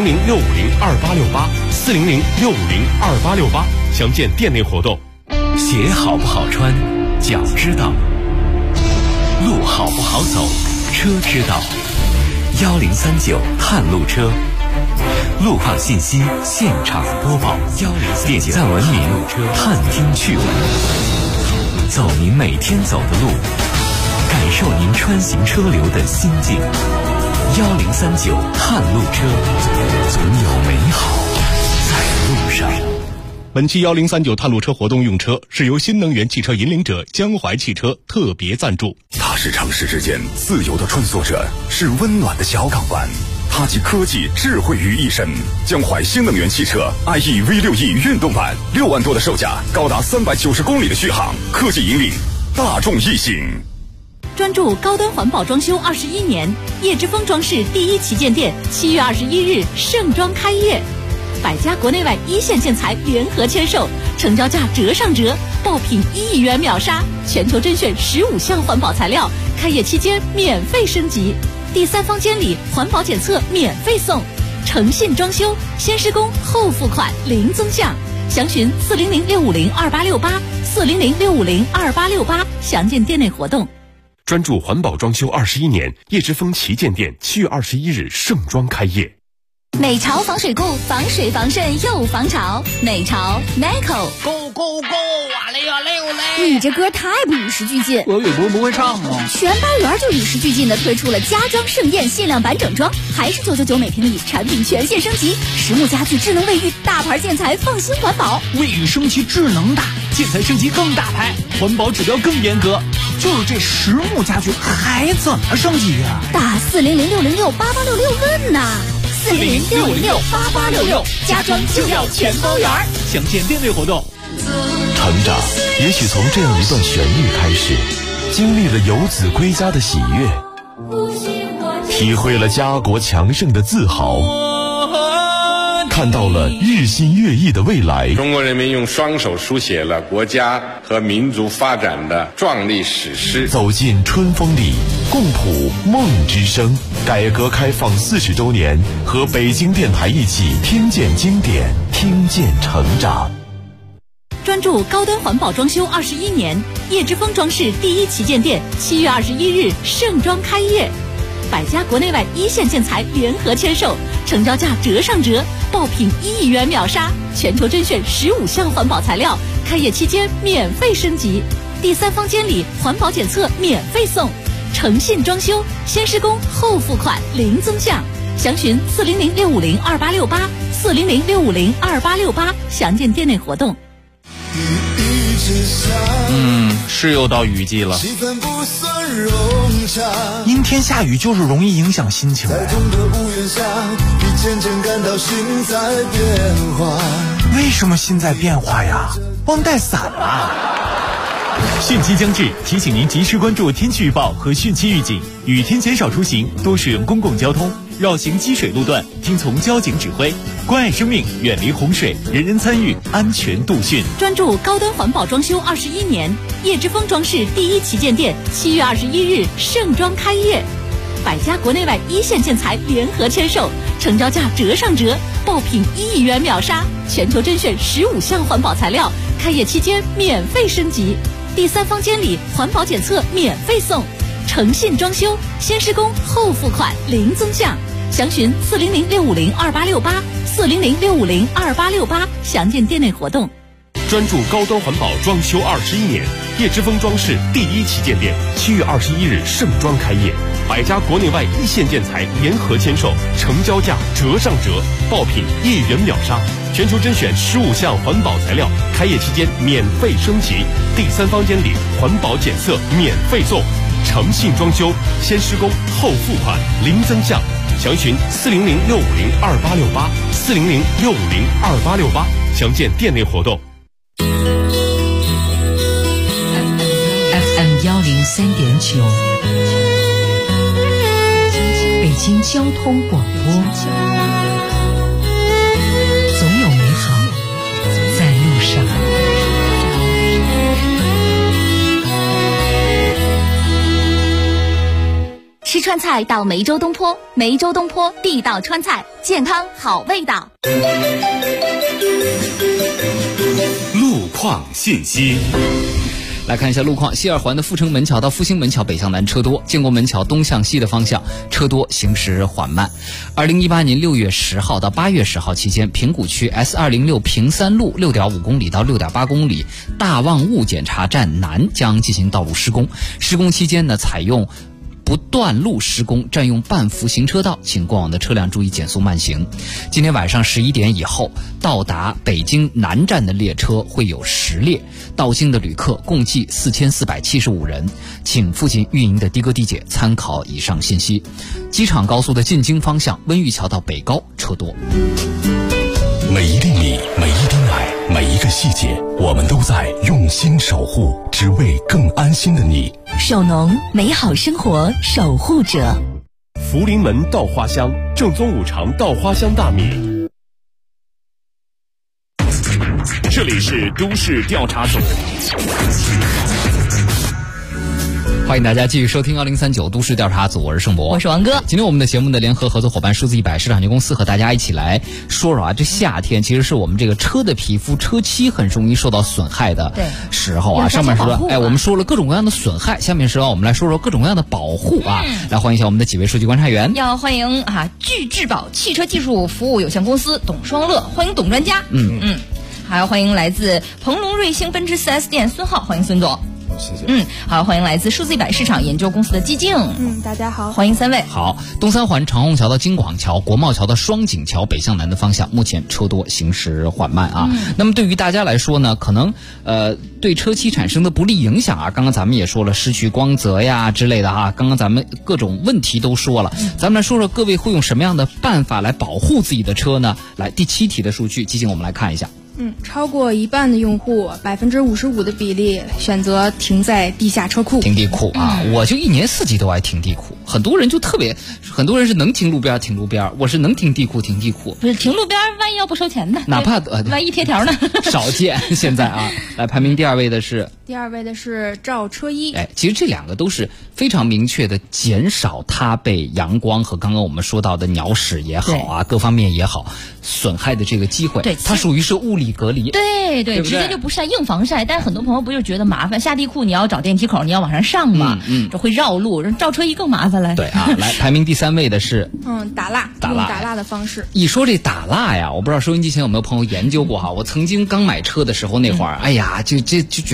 400-650-2868，400-650-2868，详见店内活动。
鞋好不好穿，脚知道；路好不好走，车知道。1039探路车，路况信息现场播报，点赞文明，探听趣闻，走您每天走的路，感受您穿行车流的心境。1039探路车，总有美好在路上。
本期1039探路车活动用车是由新能源汽车引领者江淮汽车特别赞助。
它是城市之间自由的穿梭者，是温暖的小港湾，它集科技智慧于一身。江淮新能源汽车 IE V6E 运动版，6万多的售价，高达390公里的续航，科技引领大众一行。
专注高端环保装修21年，叶之峰装饰第1旗舰店7月21日盛装开业，100家国内外一线建材联合签售，成交价折上折，爆品1元秒杀，全球甄选15项环保材料，开业期间免费升级，第3房间里环保检测免费送，诚信装修，先施工后付款，零增项。详询400-650-2868，400-650-2868，详见店内活动。
专注环保装修21年，叶之峰旗舰店7月21日盛装开业。
美潮防水固，防水防渗又防潮。美潮 Meco
Go go go！ 哇嘞哇嘞哇嘞！
你这歌太不与时俱进。
俄语不会唱吗？
全班园就与时俱进的推出了家装盛宴限量版整装，还是999每平米，产品全线升级，实木家具、智能卫浴、大牌建材，放心环保。
卫浴升级智能大，建材升级更大牌，环保指标更严格。就是这实木家具还怎么升级呀？
打400-606-8866问呐！400-606-8866，家装就要全包圆。
详见店内活动。
成长也许从这样一段旋律开始，经历了游子归家的喜悦，体会了家国强盛的自豪，看到了日新月异的未来。
中国人民用双手书写了国家和民族发展的壮丽史诗。
走进春风里，共谱梦之声。改革开放40周年，和北京电台一起听见经典，听见成长。
专注高端环保装修21年，叶之峰装饰第1旗舰店7月21日盛装开业，100家国内外一线建材联合签售，成交价折上折，爆品1元秒杀，全球甄选15项环保材料，开业期间免费升级， 第3方监理环保检测免费送，诚信装修，先施工后付款，零增项。详询400-650-2868，400-650-2868，详见店内活动。
是又到雨季了，阴天下雨就是容易影响心情。为什么心在变化呀？忘带伞了。汛期将至，提醒您及时关注天气预报和汛期预警，雨天减少出行，多使用公共交通，绕行积水路段，听从交警指挥，关爱生命，远离洪水，人人参与，安全度汛。
专注高端环保装修21年，叶之峰装饰第1旗舰店7月21日盛装开业，百家国内外1线建材联合签售，成交价折上折，爆品1亿元秒杀，全球甄选15项环保材料，开业期间免费升级，第3方监理环保检测免费送，诚信装修，先施工后付款，零增项。详询400-650-2868，400-650-2868，详见店内活动。
专注高端环保装修21年，叶之峰装饰第1旗舰店7月21日盛装开业，百家国内外1线建材联合签售，成交价折上折，爆品1亿元秒杀，全球甄选15项环保材料，开业期间免费升级，第3方监理环保检测免费送，诚信装修，先施工后付款，零增项。详询400-650-2868，400-650-2868，详见店内活动。
FM 103.9，北京交通广播，总有美好在路上。
吃川菜到梅州东坡，梅州东坡地道川菜，健康好味道。
路况信息。
来看一下路况，西二环的阜成门桥到复兴门桥北向南车多，建国门桥东向西的方向车多，行驶缓慢。2018年6月10号到8月10号期间，平谷区 S206 平三路 6.5 公里到 6.8 公里大望雾检查站南将进行道路施工，施工期间呢，采用不断路施工，占用半幅行车道，请过往的车辆注意减速慢行。今天晚上11点以后，到达北京南站的列车会有10列，到京的旅客共计4475人，请附近运营的的哥的姐参考以上信息。机场高速的进京方向，温榆桥到北高车多。
每一粒米，每一滴奶，每一个细节，我们都在用心守护，只为更安心的你。
首农，美好生活守护者。
福临门稻花香，正宗五常稻花香大米。这里是都市调查组。
欢迎大家继续收听2039都市调查组，我是盛博，
我是王哥。
今天我们的节目的联合合作伙伴数字100市场有限公司和大家一起来说说啊，这夏天其实是我们这个车的皮肤车漆很容易受到损害的时候啊。上面说我们说了各种各样的损害，下面是让我们来说说各种各样的保护啊。来欢迎一下我们的几位数据观察员。
要欢迎聚智宝汽车技术服务有限公司董双乐，欢迎董专家。还要欢迎来自鹏龙瑞星奔驰4S店孙浩，欢迎孙总。
谢谢。
好，欢迎来自数字100市场研究公司的季静。
大家好，
欢迎3位。
好，东三环长虹桥到京广桥、国贸桥到双井桥北向南的方向，目前车多，行驶缓慢啊。那么对于大家来说呢，可能对车漆产生的不利影响啊，刚刚咱们也说了，失去光泽呀之类的哈。刚刚咱们各种问题都说了，咱们来说说各位会用什么样的办法来保护自己的车呢？来，第7题的数据，季静我们来看一下。
超过一半的用户，55%的比例选择停在地下车库。
停地库啊，我就一年4季都爱停地库。很多人是能停路边停路边，我是能停地库停地库。
不是停路边，万一要不收钱呢？
哪怕
万一贴条呢？
少见现在啊。来，排名第2位的是。
第2位的是罩车衣。
其实这两个都是非常明确的减少它被阳光和刚刚我们说到的鸟屎也好啊，各方面也好损害的这个机会。对，它属于是物理隔离。
对，直接就不晒，硬防晒。但是很多朋友不就觉得麻烦，下地库你要找电梯口，你要往上上嘛，这会绕路，罩车衣更麻烦了。
对啊，来，排名第3位的是
打蜡，用打蜡的方式。
一说这打蜡呀，我不知道收音机前有没有朋友研究过哈。我曾经刚买车的时候那会儿，哎呀，就觉得自己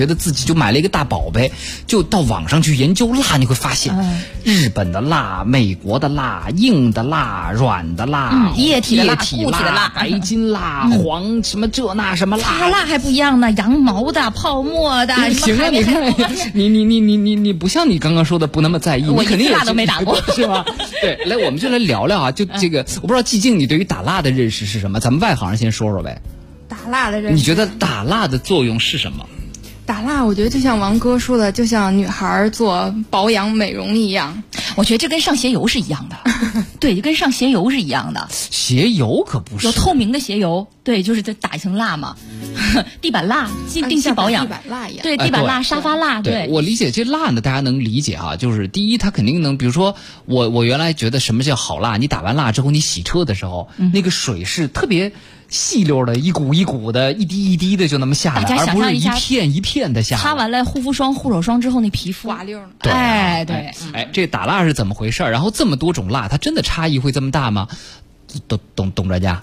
就买了一个大宝贝，就到网上去研究蜡，你会发现，日本的蜡、美国的蜡、硬的蜡、软的蜡、
液体的蜡、
固体
的蜡、
白金蜡、黄什么这那什么蜡，
它蜡还不一样呢，羊毛的、泡沫的。
行啊，你看你不像你刚刚说的不那么在意，
我
你肯定也
蜡都没打过，
是吧？对，来，我们就来聊聊啊，就这个，我不知道寂静你对于打蜡的认识是什么？咱们外行人先说说呗。
打蜡的认识，
你觉得打蜡的作用是什么？
打蜡，我觉得就像王哥说的，就像女孩做保养美容一样。
我觉得这跟上鞋油是一样的，对，就跟上鞋油是一样的。
鞋油可不是，
有透明的鞋油，对，就是打一层蜡嘛。地板蜡，定期保养，
地板蜡一样。
对，地板蜡、沙发蜡，
对。我理解这蜡呢，大家能理解哈，就是第一，它肯定能，比如说我原来觉得什么叫好蜡，你打完蜡之后，你洗车的时候，那个水是特别细溜的，一股一股的，一滴一滴的就那么下来，而不是一片一片的下来。
擦完了护肤霜、护手霜之后，那皮肤
滑溜了。
对，
对，
这打蜡是怎么回事？然后这么多种蜡，它真的差异会这么大吗？董专家，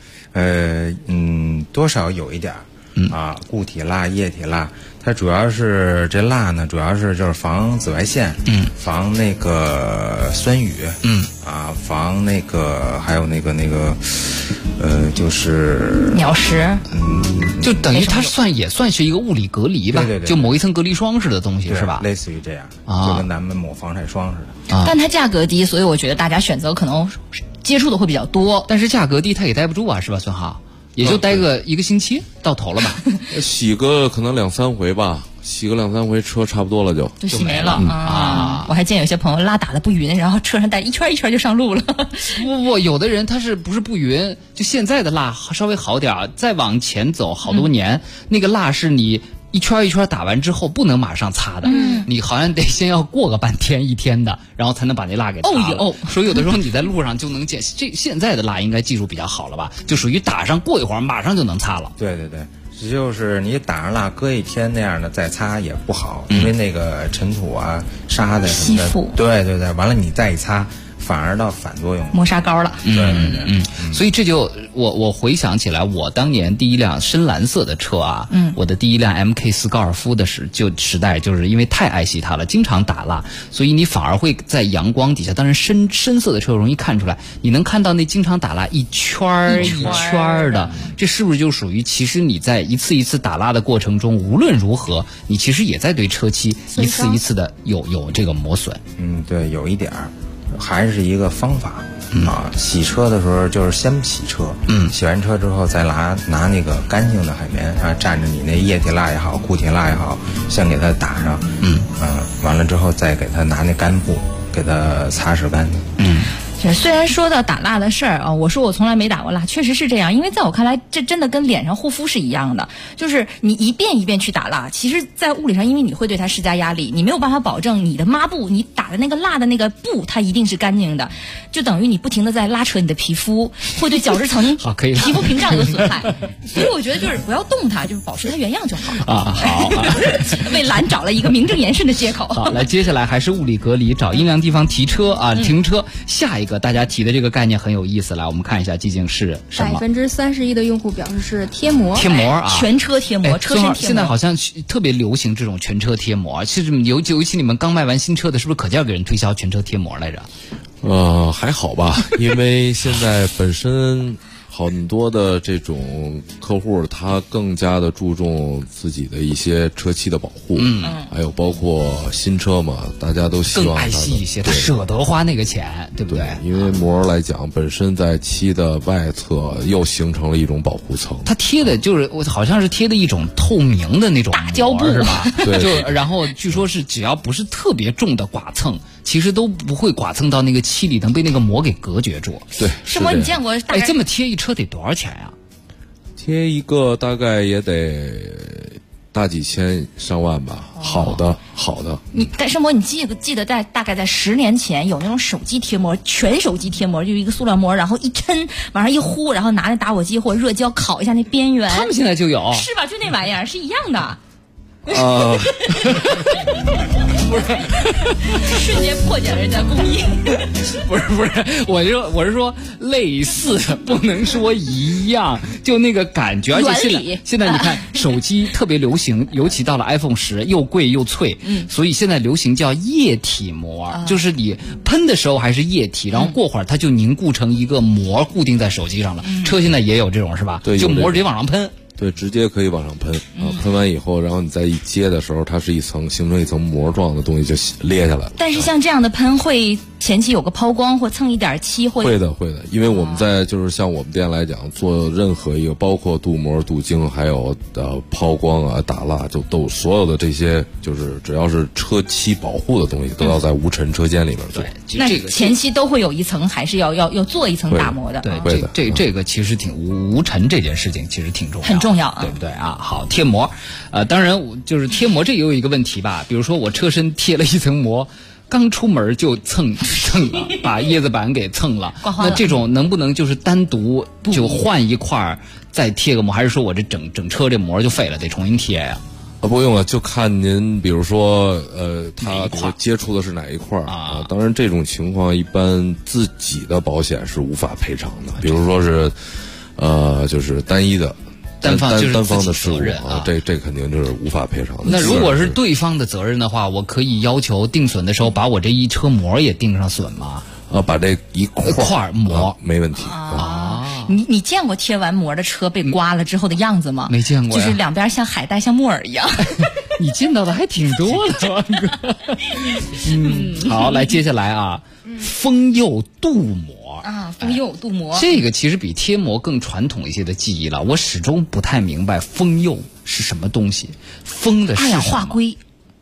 多少有一点啊，固体蜡、液体蜡，它主要是这蜡呢，主要是就是防紫外线，防那个酸雨，防那个还有那个就是
鸟食，
就等于它也算是一个物理隔离吧，
对，
就某一层隔离霜似的东西是吧？
类似于这样，就跟咱们抹防晒霜似
的。但它价格低，所以我觉得大家选择可能接触的会比较多。
但是价格低，它也待不住啊，是吧，孙浩？也就待个1个星期到头了吧，
洗个可能2、3回吧，洗个2、3回车差不多了就
洗没了啊！我还见有些朋友蜡打的不匀，然后车上带一圈一圈就上路了。
不，有的人他是不是不匀？就现在的蜡稍微好点，再往前走好多年，那个蜡是你一圈一圈打完之后不能马上擦的，你好像得先要过个半天1天的，然后才能把那蜡给擦了。所以有的时候你在路上就能见，现在的蜡应该技术比较好了吧？就属于打上过一会儿马上就能擦了。
对，就是你打上蜡搁1天那样的再擦也不好，因为那个尘土啊、沙的什么的，对，完了你再一擦。反而到反作用，
磨砂膏了。
对，
所以这就我回想起来，我当年第一辆深蓝色的车啊，我的第一辆 MK4 高尔夫的时代，就是因为太爱惜它了，经常打蜡，所以你反而会在阳光底下，当然深色的车容易看出来，你能看到那经常打蜡一圈儿一圈儿的，这是不是就属于其实你在一次一次打蜡的过程中，无论如何，你其实也在对车漆一次一次的有这个磨损。
对，有一点儿。还是一个方法洗车的时候就是先洗车，洗完车之后再拿那个干净的海绵蘸着你那液体蜡也好、固体蜡也好，先给它打上，完了之后再给它拿那干布给它擦拭干净。
虽然说到打蜡的事儿啊，我说我从来没打过蜡，确实是这样。因为在我看来，这真的跟脸上护肤是一样的，就是你一遍一遍去打蜡，其实，在物理上，因为你会对它施加压力，你没有办法保证你的抹布，你打的那个蜡的那个布，它一定是干净的，就等于你不停的在拉扯你的皮肤，会对角质层、皮肤屏障有损害。所以我觉得就是不要动它，就是保持它原样就好了
啊。好，
为蓝找了一个名正言顺的借口。
好，来，接下来还是物理隔离，找阴凉地方停车。下一个大家提的这个概念很有意思，来我们看一下究竟是什么。
31%的用户表示是贴膜
啊，
全车贴膜，车身贴膜。
现在好像特别流行这种全车贴膜，其实尤其你们刚卖完新车的，是不是可劲儿给人推销全车贴膜来着？
还好吧，因为现在本身很多的这种客户，他更加的注重自己的一些车漆的保护，还有包括新车嘛，大家都希望
更爱惜一些，他舍得花那个钱，对不对？
因为膜来讲，本身在漆的外侧又形成了一种保护层，
它贴的就是好像是贴的一种透明的那种
大胶布
是吧？
对，
就然后据说是只要不是特别重的剐蹭，其实都不会剐蹭到那个漆里，能被那个膜给隔绝住。
对，
师傅，你见过？
这么贴一车得多少钱呀？
贴一个大概也得大几千上万吧。好的。
但生活，你记得大概在10年前有那种手机贴膜，全手机贴膜，就一个塑料膜，然后一抻往上一呼，然后拿那打火机或者热胶烤一下那边缘。
他们现在就有，
是吧？就那玩意儿是一样的。
不是，
瞬间破解了人家工艺。
不是，我是说类似，不能说一样，就那个感觉。而且现在你看，手机特别流行，尤其到了 iPhone 10，又贵又脆，所以现在流行叫液体膜，就是你喷的时候还是液体，然后过会儿它就凝固成一个膜，固定在手机上了。车现在也有这种是吧？
对，
就膜直接往上喷。
对，直接可以往上喷喷完以后，然后你再一接的时候，它是形成一层膜状的东西就裂下来了。
但是像这样的喷会前期有个抛光或蹭一点漆，
会的，因为我们在就是像我们店来讲，做任何一个包括镀膜、镀晶，还有抛光啊、打蜡，就都所有的这些，就是只要是车漆保护的东西，都要在无尘车间里面做。
那前期都会有一层，还是要做一层打磨的。
对，这个其实挺无尘这件事情其实挺重要，
很重要啊，
对不对啊？好，贴膜，当然就是贴膜，这也有一个问题吧，比如说我车身贴了一层膜。刚出门就蹭了，把叶子板给蹭了。那这种能不能就是单独就换一块再贴个膜，还是说我这整车这膜就废了，得重新贴呀？
不用了，就看您，比如说他接触的是哪一块啊？当然这种情况一般自己的保险是无法赔偿的，比如说是就是单一的。单方的事故啊，这肯定就是无法赔偿的。
那如果是对方的责任的话，我可以要求定损的时候把我这一车膜也定上损吗？
把这一块
膜
没问题
你见过贴完膜的车被刮了之后的样子吗？
没见过，
就是两边像海带像木耳一样。
你见到的还挺多的，王哥。好，来接下来啊，封釉镀膜。
封釉镀膜，
这个其实比贴膜更传统一些的记忆了。我始终不太明白封釉是什么东西，封的是
二氧化硅。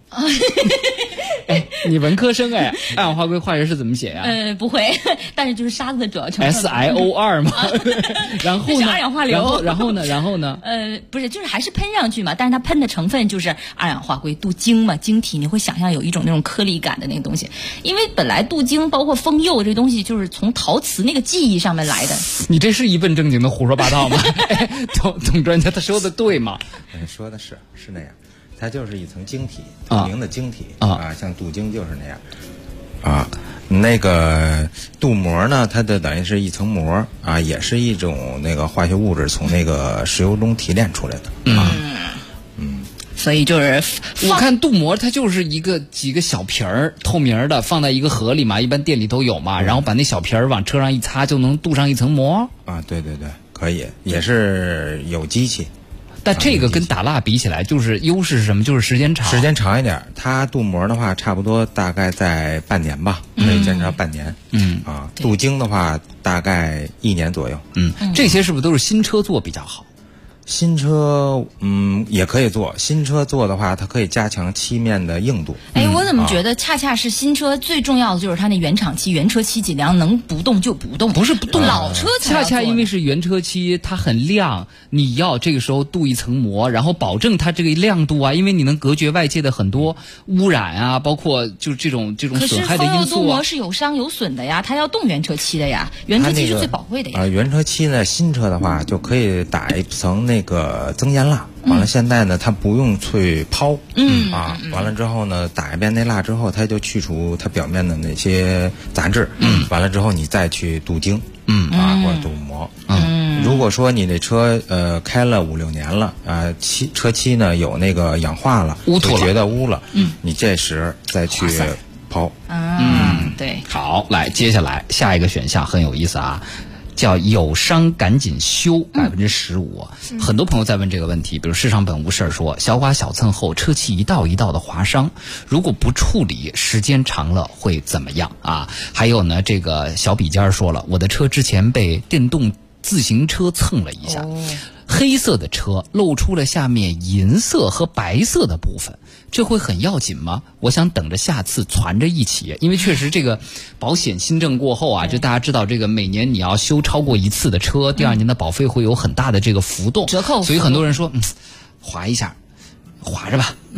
哎，你文科生哎，二氧化硅化学是怎么写呀？
不会，但是就是沙子的主要成分。
SiO2 嘛。然后呢？
二氧化硫。
然后呢？
不是，就是还是喷上去嘛，但是它喷的成分就是二氧化硅，镀晶嘛，晶体，你会想象有一种那种颗粒感的那个东西。因为本来镀晶包括封釉这东西就是从陶瓷那个技艺上面来的。
你这是一本正经的胡说八道吗？董专家他说的对吗？
说的是那样。它就是一层晶体，透明的晶体像镀晶就是那样那个镀膜呢，它的等于是一层膜也是一种那个化学物质从那个石油中提炼出来的
所以就是
我看镀膜它就是几个小瓶儿透明的放在一个盒里嘛，一般店里都有嘛，然后把那小瓶儿往车上一擦就能镀上一层膜
对，可以，也是有机器。
但这个跟打蜡比起来，就是优势是什么？就是时间
长一点。它镀膜的话，差不多大概在半年吧，可以坚持半年。镀晶的话，大概1年左右。
这些是不是都是新车做比较好？
新车也可以做，新车做的话，它可以加强漆面的硬度。
我怎么觉得恰恰是新车最重要的就是它那原厂漆、原车漆尽量能不动就不动，
不是不动。
老车
恰因为是原车漆，它很亮，你要这个时候镀一层膜，然后保证它这个亮度因为你能隔绝外界的很多污染包括就是这种损害的因素。可是封釉镀膜
是有伤有损的呀，它要动原车漆的呀，原车漆是最宝贵的呀。
原车漆呢，新车的话就可以打一层那个增艳蜡。完了，现在呢，它不用去抛，完了之后呢，打一遍那蜡之后，它就去除它表面的那些杂质，完了之后你再去镀晶，或者镀膜，如果说你那车开了5、6年了，车漆呢有那个氧化了，
污土了，
觉得污了，你这时再去抛，
对，
好，来，接下来下一个选项很有意思叫有伤赶紧修15%，很多朋友在问这个问题，比如世上本无事说，小刮小蹭后车漆一道一道的划伤，如果不处理，时间长了会怎么样还有呢，这个小笔尖说了，我的车之前被电动自行车蹭了一下，黑色的车露出了下面银色和白色的部分，这会很要紧吗？我想等着下次攒着一起，因为确实这个保险新政过后就大家知道这个每年你要修超过1次的车，第2年的保费会有很大的这个浮动
折扣，
所以很多人说划一下，划着吧。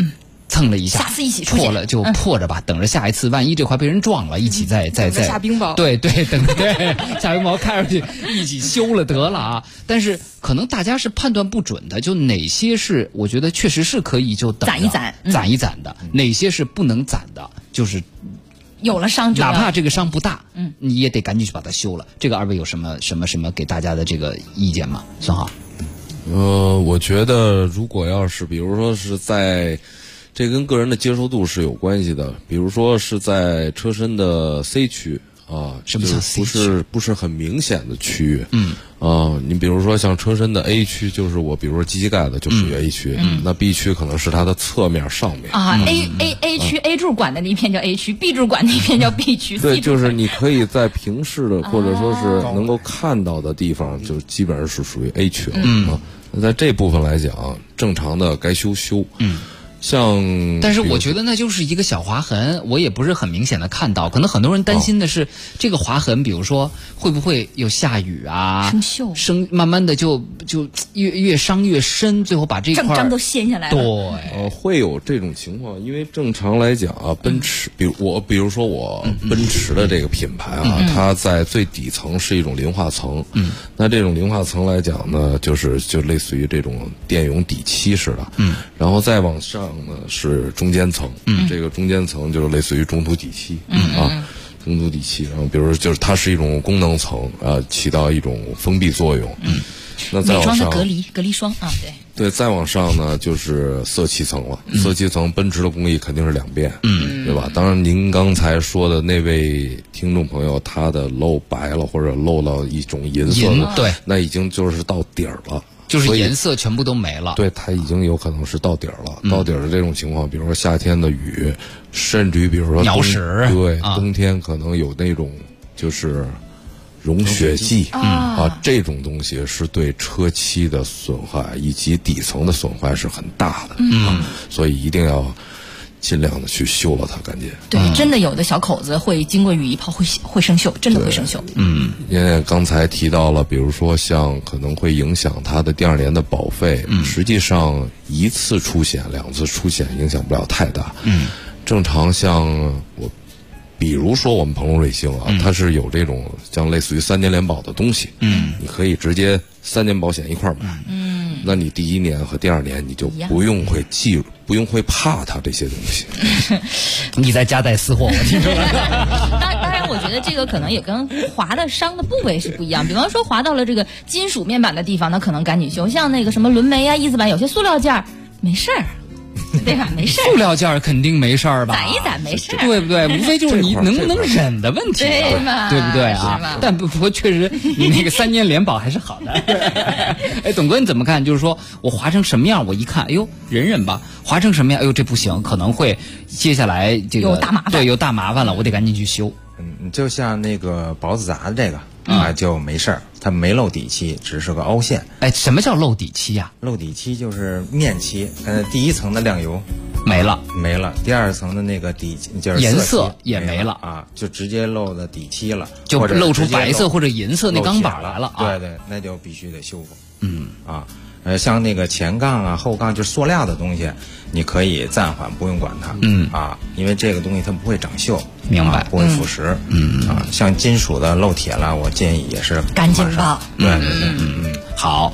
蹭了一下，
下次一起出去
破了就破着吧，等着下一次，万一这块被人撞了，一起再
下冰雹。
对，等下冰雹开出去一起修了得了啊！但是可能大家是判断不准的，就哪些是我觉得确实是可以就等
攒一攒
的，哪些是不能攒的，就是
有了伤，
哪怕这个伤不大，你也得赶紧去把它修了。这个二位有什么给大家的这个意见吗？孙浩？
我觉得如果要是比如说是在，这跟个人的接受度是有关系的。比如说是在车身的 C 区啊，
什么叫 C
区？不是很明显的区域。你比如说像车身的 A 区，就是我比如说机器盖的就属于 A 区，那 B 区可能是它的侧面上面
啊。A 区 A 柱管的那片叫 A 区，B 柱管那片叫 B 区。
对，就是你可以在平视的或者说是能够看到的地方，就基本上是属于 A 区了。那在这部分来讲，正常的该修。
但是我觉得那就是一个小划痕，我也不是很明显的看到。可能很多人担心的是这个划痕，比如说会不会有下雨啊，慢慢的就越伤越深，最后把这一块
张都掀下来了。
对，
会有这种情况，因为正常来讲啊，奔驰，比如说我奔驰的这个品牌啊，它在最底层是一种磷化层。那这种磷化层来讲呢，就类似于这种电泳底漆似的。然后再往上呢是中间层，这个中间层就是类似于中途底漆中途底漆，然后比如就是它是一种功能层起到一种封闭作用。那再往上
美妆的隔离霜啊，
对，再往上呢就是色漆层了。色漆层奔驰的工艺肯定是两遍，对吧？当然您刚才说的那位听众朋友，他的漏白了或者漏了一种银色的，
对，
那已经就是到底儿了。
就是颜色全部都没了，
对，它已经有可能是到底儿了。到底儿的这种情况，比如说夏天的雨，甚至于比如说
鸟屎，
对，冬天可能有那种就是融雪剂这种东西是对车漆的损害以及底层的损害是很大的。所以一定要尽量的去修了它，感觉
对，真的有的小口子会经过雨一泡会生锈，真的会生锈。
因为刚才提到了，比如说像可能会影响它的第2年的保费，实际上1次出险、2次出险影响不了太大。正常像比如说我们鹏龙瑞星它是有这种像类似于3年联保的东西。你可以直接3年保险一块买。那你第1年和第2年你就不用会怕它这些东西。
你在夹带私货，我听出来了。
当然，我觉得这个可能也跟划的伤的部位是不一样。比方说划到了这个金属面板的地方，那可能赶紧修。像那个什么轮眉啊、翼子板，有些塑料件儿没事儿。对吧？没事，
塑料件肯定没事儿吧？
攒一攒没事，
对不对？无非就是你能不能忍的问题，
对嘛？
对不对啊？但不过确实，你那个3年联保还是好的。哎，董哥你怎么看？就是说我划成什么样，我一看，哎呦，忍吧；划成什么样，哎呦，这不行，可能会接下来这个
有大麻烦，
对，有大麻烦了，我得赶紧去修。
就像那个保子杂的这个就没事儿，它没漏底漆，只是个凹陷。
哎，什么叫漏底漆呀？
漏底漆就是面漆，第1层的亮油
没了，
第2层的那个底就是
颜色也没了
啊，就直接漏了底漆了，
就露出白色或者银色那钢板来了
啊。对，那就必须得修复。像那个前杠啊、后杠，就是塑料的东西，你可以暂缓，不用管它。因为这个东西它不会长锈，
明白？
不会腐蚀。像金属的漏铁了，我建议也是
赶紧报。
对。
好，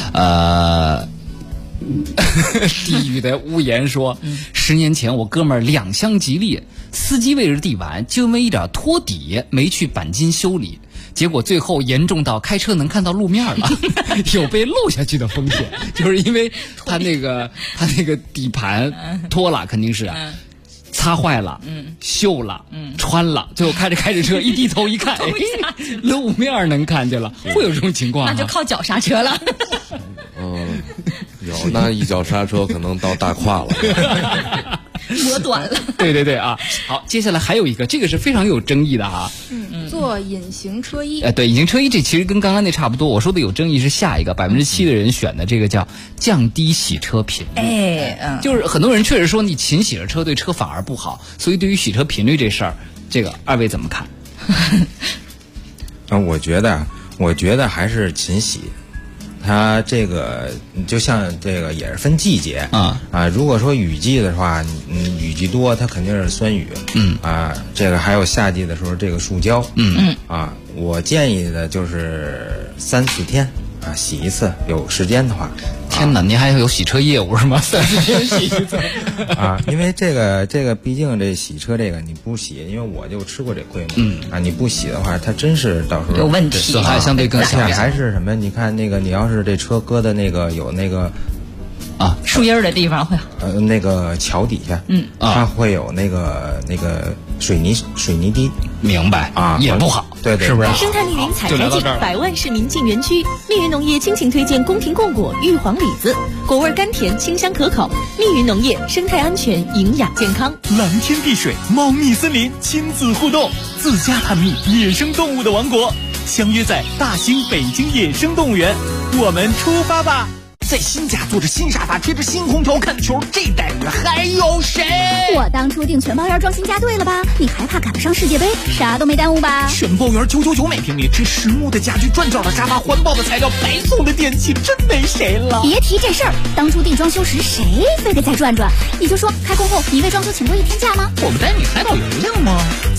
地狱的屋檐说，10年前我哥们儿2厢吉利，司机位置地板就因为一点拖底没去钣金修理。结果最后严重到开车能看到路面了，有被漏下去的风险，就是因为他那个底盘脱了，肯定是擦坏了，锈了，穿了，最后开着车一低头一看，路面能看见了，会有这种情况？
那就靠脚刹车了。
有那一脚刹车可能到大胯了。
磨短了。
对啊，好，接下来还有一个，这个是非常有争议的哈。
做隐形车衣。
对，隐形车衣这其实跟刚刚那差不多。我说的有争议是下一个7%的人选的这个叫降低洗车频率。就是很多人确实说你勤洗着车对车反而不好，所以对于洗车频率这事儿，这个二位怎么看？
我觉得还是勤洗。 它这个就像这个也是分季节如果说雨季的话，雨季多，它肯定是酸雨。这个还有夏季的时候，这个树胶。我建议的就是3-4天洗一次，有时间的话。
天哪，您还有洗车业务是吗？3-4天洗一次
因为这个毕竟这洗车这个你不洗，因为我就吃过这亏嘛。你不洗的话，它真是到时候
有问题，
损害相对更小。
还是什么？你看那个，你要是这车搁的那个有那个
树荫的地方会
那个桥底下，它会有那个水泥滴，
明白也不好，
对，
是不是？生态密云采摘季，百万市民进园区，密云农业倾情推荐宫廷贡果玉皇李子，果味甘甜，清香可口。密云农业生态安全，营养健康。
蓝天碧水，猫蜜森林，亲子互动，自家探秘野生动物的王国，相约在大兴北京野生动物园，我们出发吧！在新家坐着新沙发，吹着新空调看球，这待遇还有谁？
我当初订全包园装新家对了吧？你还怕赶不上世界杯？啥都没耽误吧？
全包园999每平米，这实木的家具，转角的沙发，环保的材料，白送的电器，真没谁了。
别提这事儿，当初订装修时谁非得再转转？你就说开工后你为装修请过1天假吗？
我们带你海岛游游吗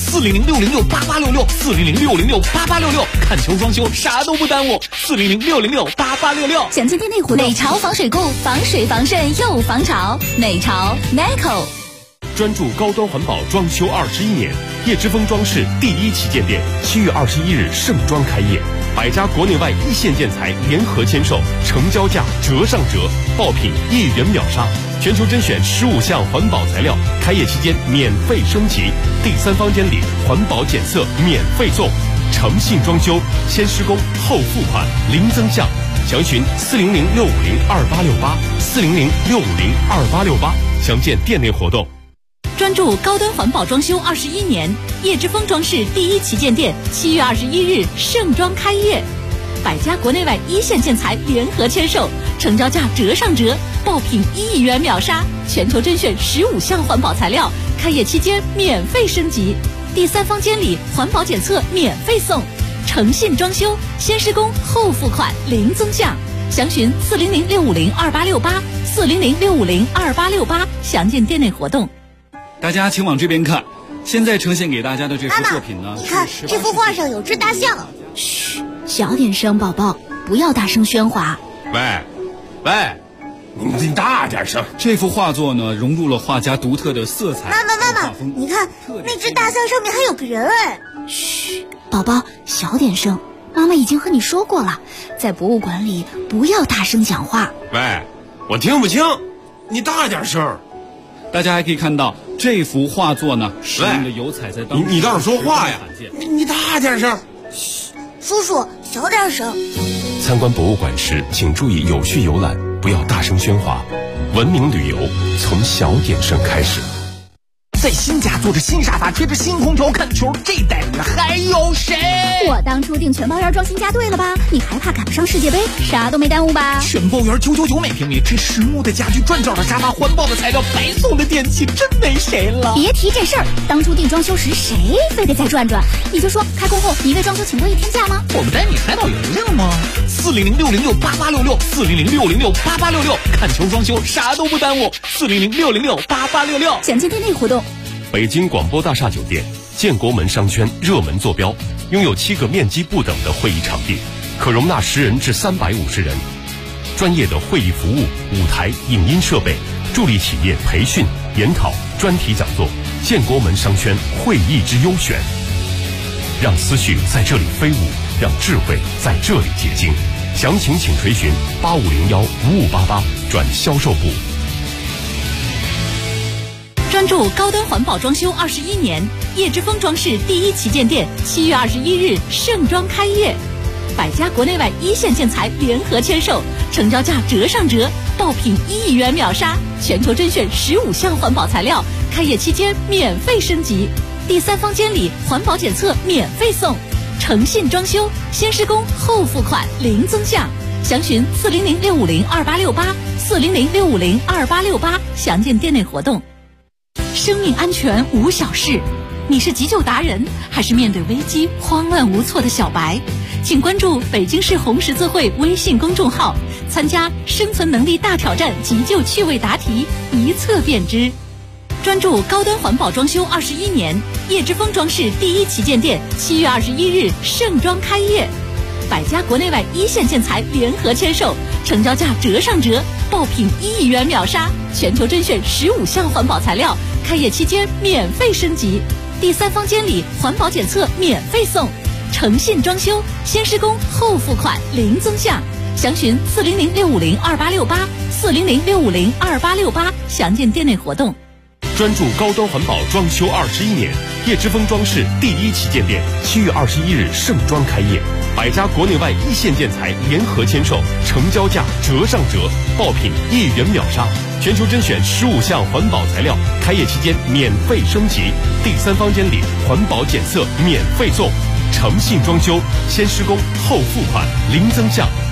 ？400-606-8866，400-606-8866，看球装修啥都不耽误，400-606-8866。
详见店内活动。美潮防水库，防水防渗又防潮。美潮 Neco
专注高端环保装修21年，叶之峰装饰第1旗舰店7月21日盛装开业，100家国内外1线建材联合签售，成交价折上折，爆品1元秒杀，全球甄选15项环保材料，开业期间免费升级，第3方监理环保检测免费送，诚信装修，先施工后付款，零增项。详询400-650-2868，400-650-2868，详见店内活动。
专注高端环保装修21年，叶之峰装饰第1旗舰店7月21日盛装开业，100家国内外1线建材联合签售，成交价折上折，爆品1亿元秒杀，全球甄选15项环保材料，开业期间免费升级，第3方监理环保检测免费送，诚信装修，先施工后付款，零增项。详询400-650-2868，400-650-2868，详见店内活动。
大家请往这边看，现在呈现给大家的这幅作品呢，
你看这幅画上有只大象。
嘘，小点声，宝宝，不要大声喧哗。
喂，你大点声。
这幅画作呢，融入了画家独特的色彩。
妈妈，你看那只大象上面还有个人哎。
嘘，宝宝，小点声。妈妈已经和你说过了，在博物馆里不要大声讲话。
喂，我听不清，你大点声。
大家还可以看到这幅画作呢，使用的油彩在当中。
你倒是说话呀！你大点声。
嘘，叔叔小点声。
参观博物馆时，请注意有序游览，不要大声喧哗。文明旅游从小点声开始。
在新家坐着新沙发，吹着新空调看球，这待遇还有谁？
我当初订全包园装新家对了吧？你还怕赶不上世界杯？啥都没耽误吧？
全包园999每平米，这实木的家具，转角的沙发，环保的材料，白送的电器，真没谁了。
别提这事儿，当初订装修时谁非得再转转？你就说开工后你为装修请过1天假吗？
我们带你海岛游游吗？400-606-8866，400-650-8866，看球装修啥都不耽误，400-650-8866，
详见店内活动。
北京广播大厦酒店建国门商圈热门坐标，拥有7个面积不等的会议场地，可容纳10人至350人，专业的会议服务、舞台、影音设备，助力企业培训、研讨、专题讲座。建国门商圈会议之优选，让思绪在这里飞舞，让智慧在这里结晶。详情请垂询8501-5588转销售部。
专注高端环保装修21年，叶之峰装饰第1旗舰店7月21日盛装开业，100家国内外1线建材联合签售，成交价折上折，爆品1亿元秒杀，全球甄选15项环保材料，开业期间免费升级，第3方监理环保检测免费送，诚信装修，先施工后付款，零增项。详询400-650-2868，400-650-2868，详见店内活动。生命安全无小事， 你是急救达人，还是面对危机慌乱无措的小白？请关注北京市红十字会微信公众号，参加生存能力大挑战急救趣味答题，一测便知。专注高端环保装修21年，叶之峰装饰第1旗舰店7月21日盛装开业，百家国内外一线建材联合签售，成交价折上折，爆品1亿元秒杀，全球甄选15项环保材料，开业期间免费升级，第3方监理环保检测免费送，诚信装修，先施工后付款零增项，详询400-650-2868，400-650-2868，详见店内活动。
专注高端环保装修21年，叶之峰装饰第1旗舰店7月21日盛装开业，百家国内外一线建材联合签售，成交价折上折，爆品1亿元秒杀，全球甄选15项环保材料，开业期间免费升级，第3方监理环保检测免费送，诚信装修，先施工后付款零增项。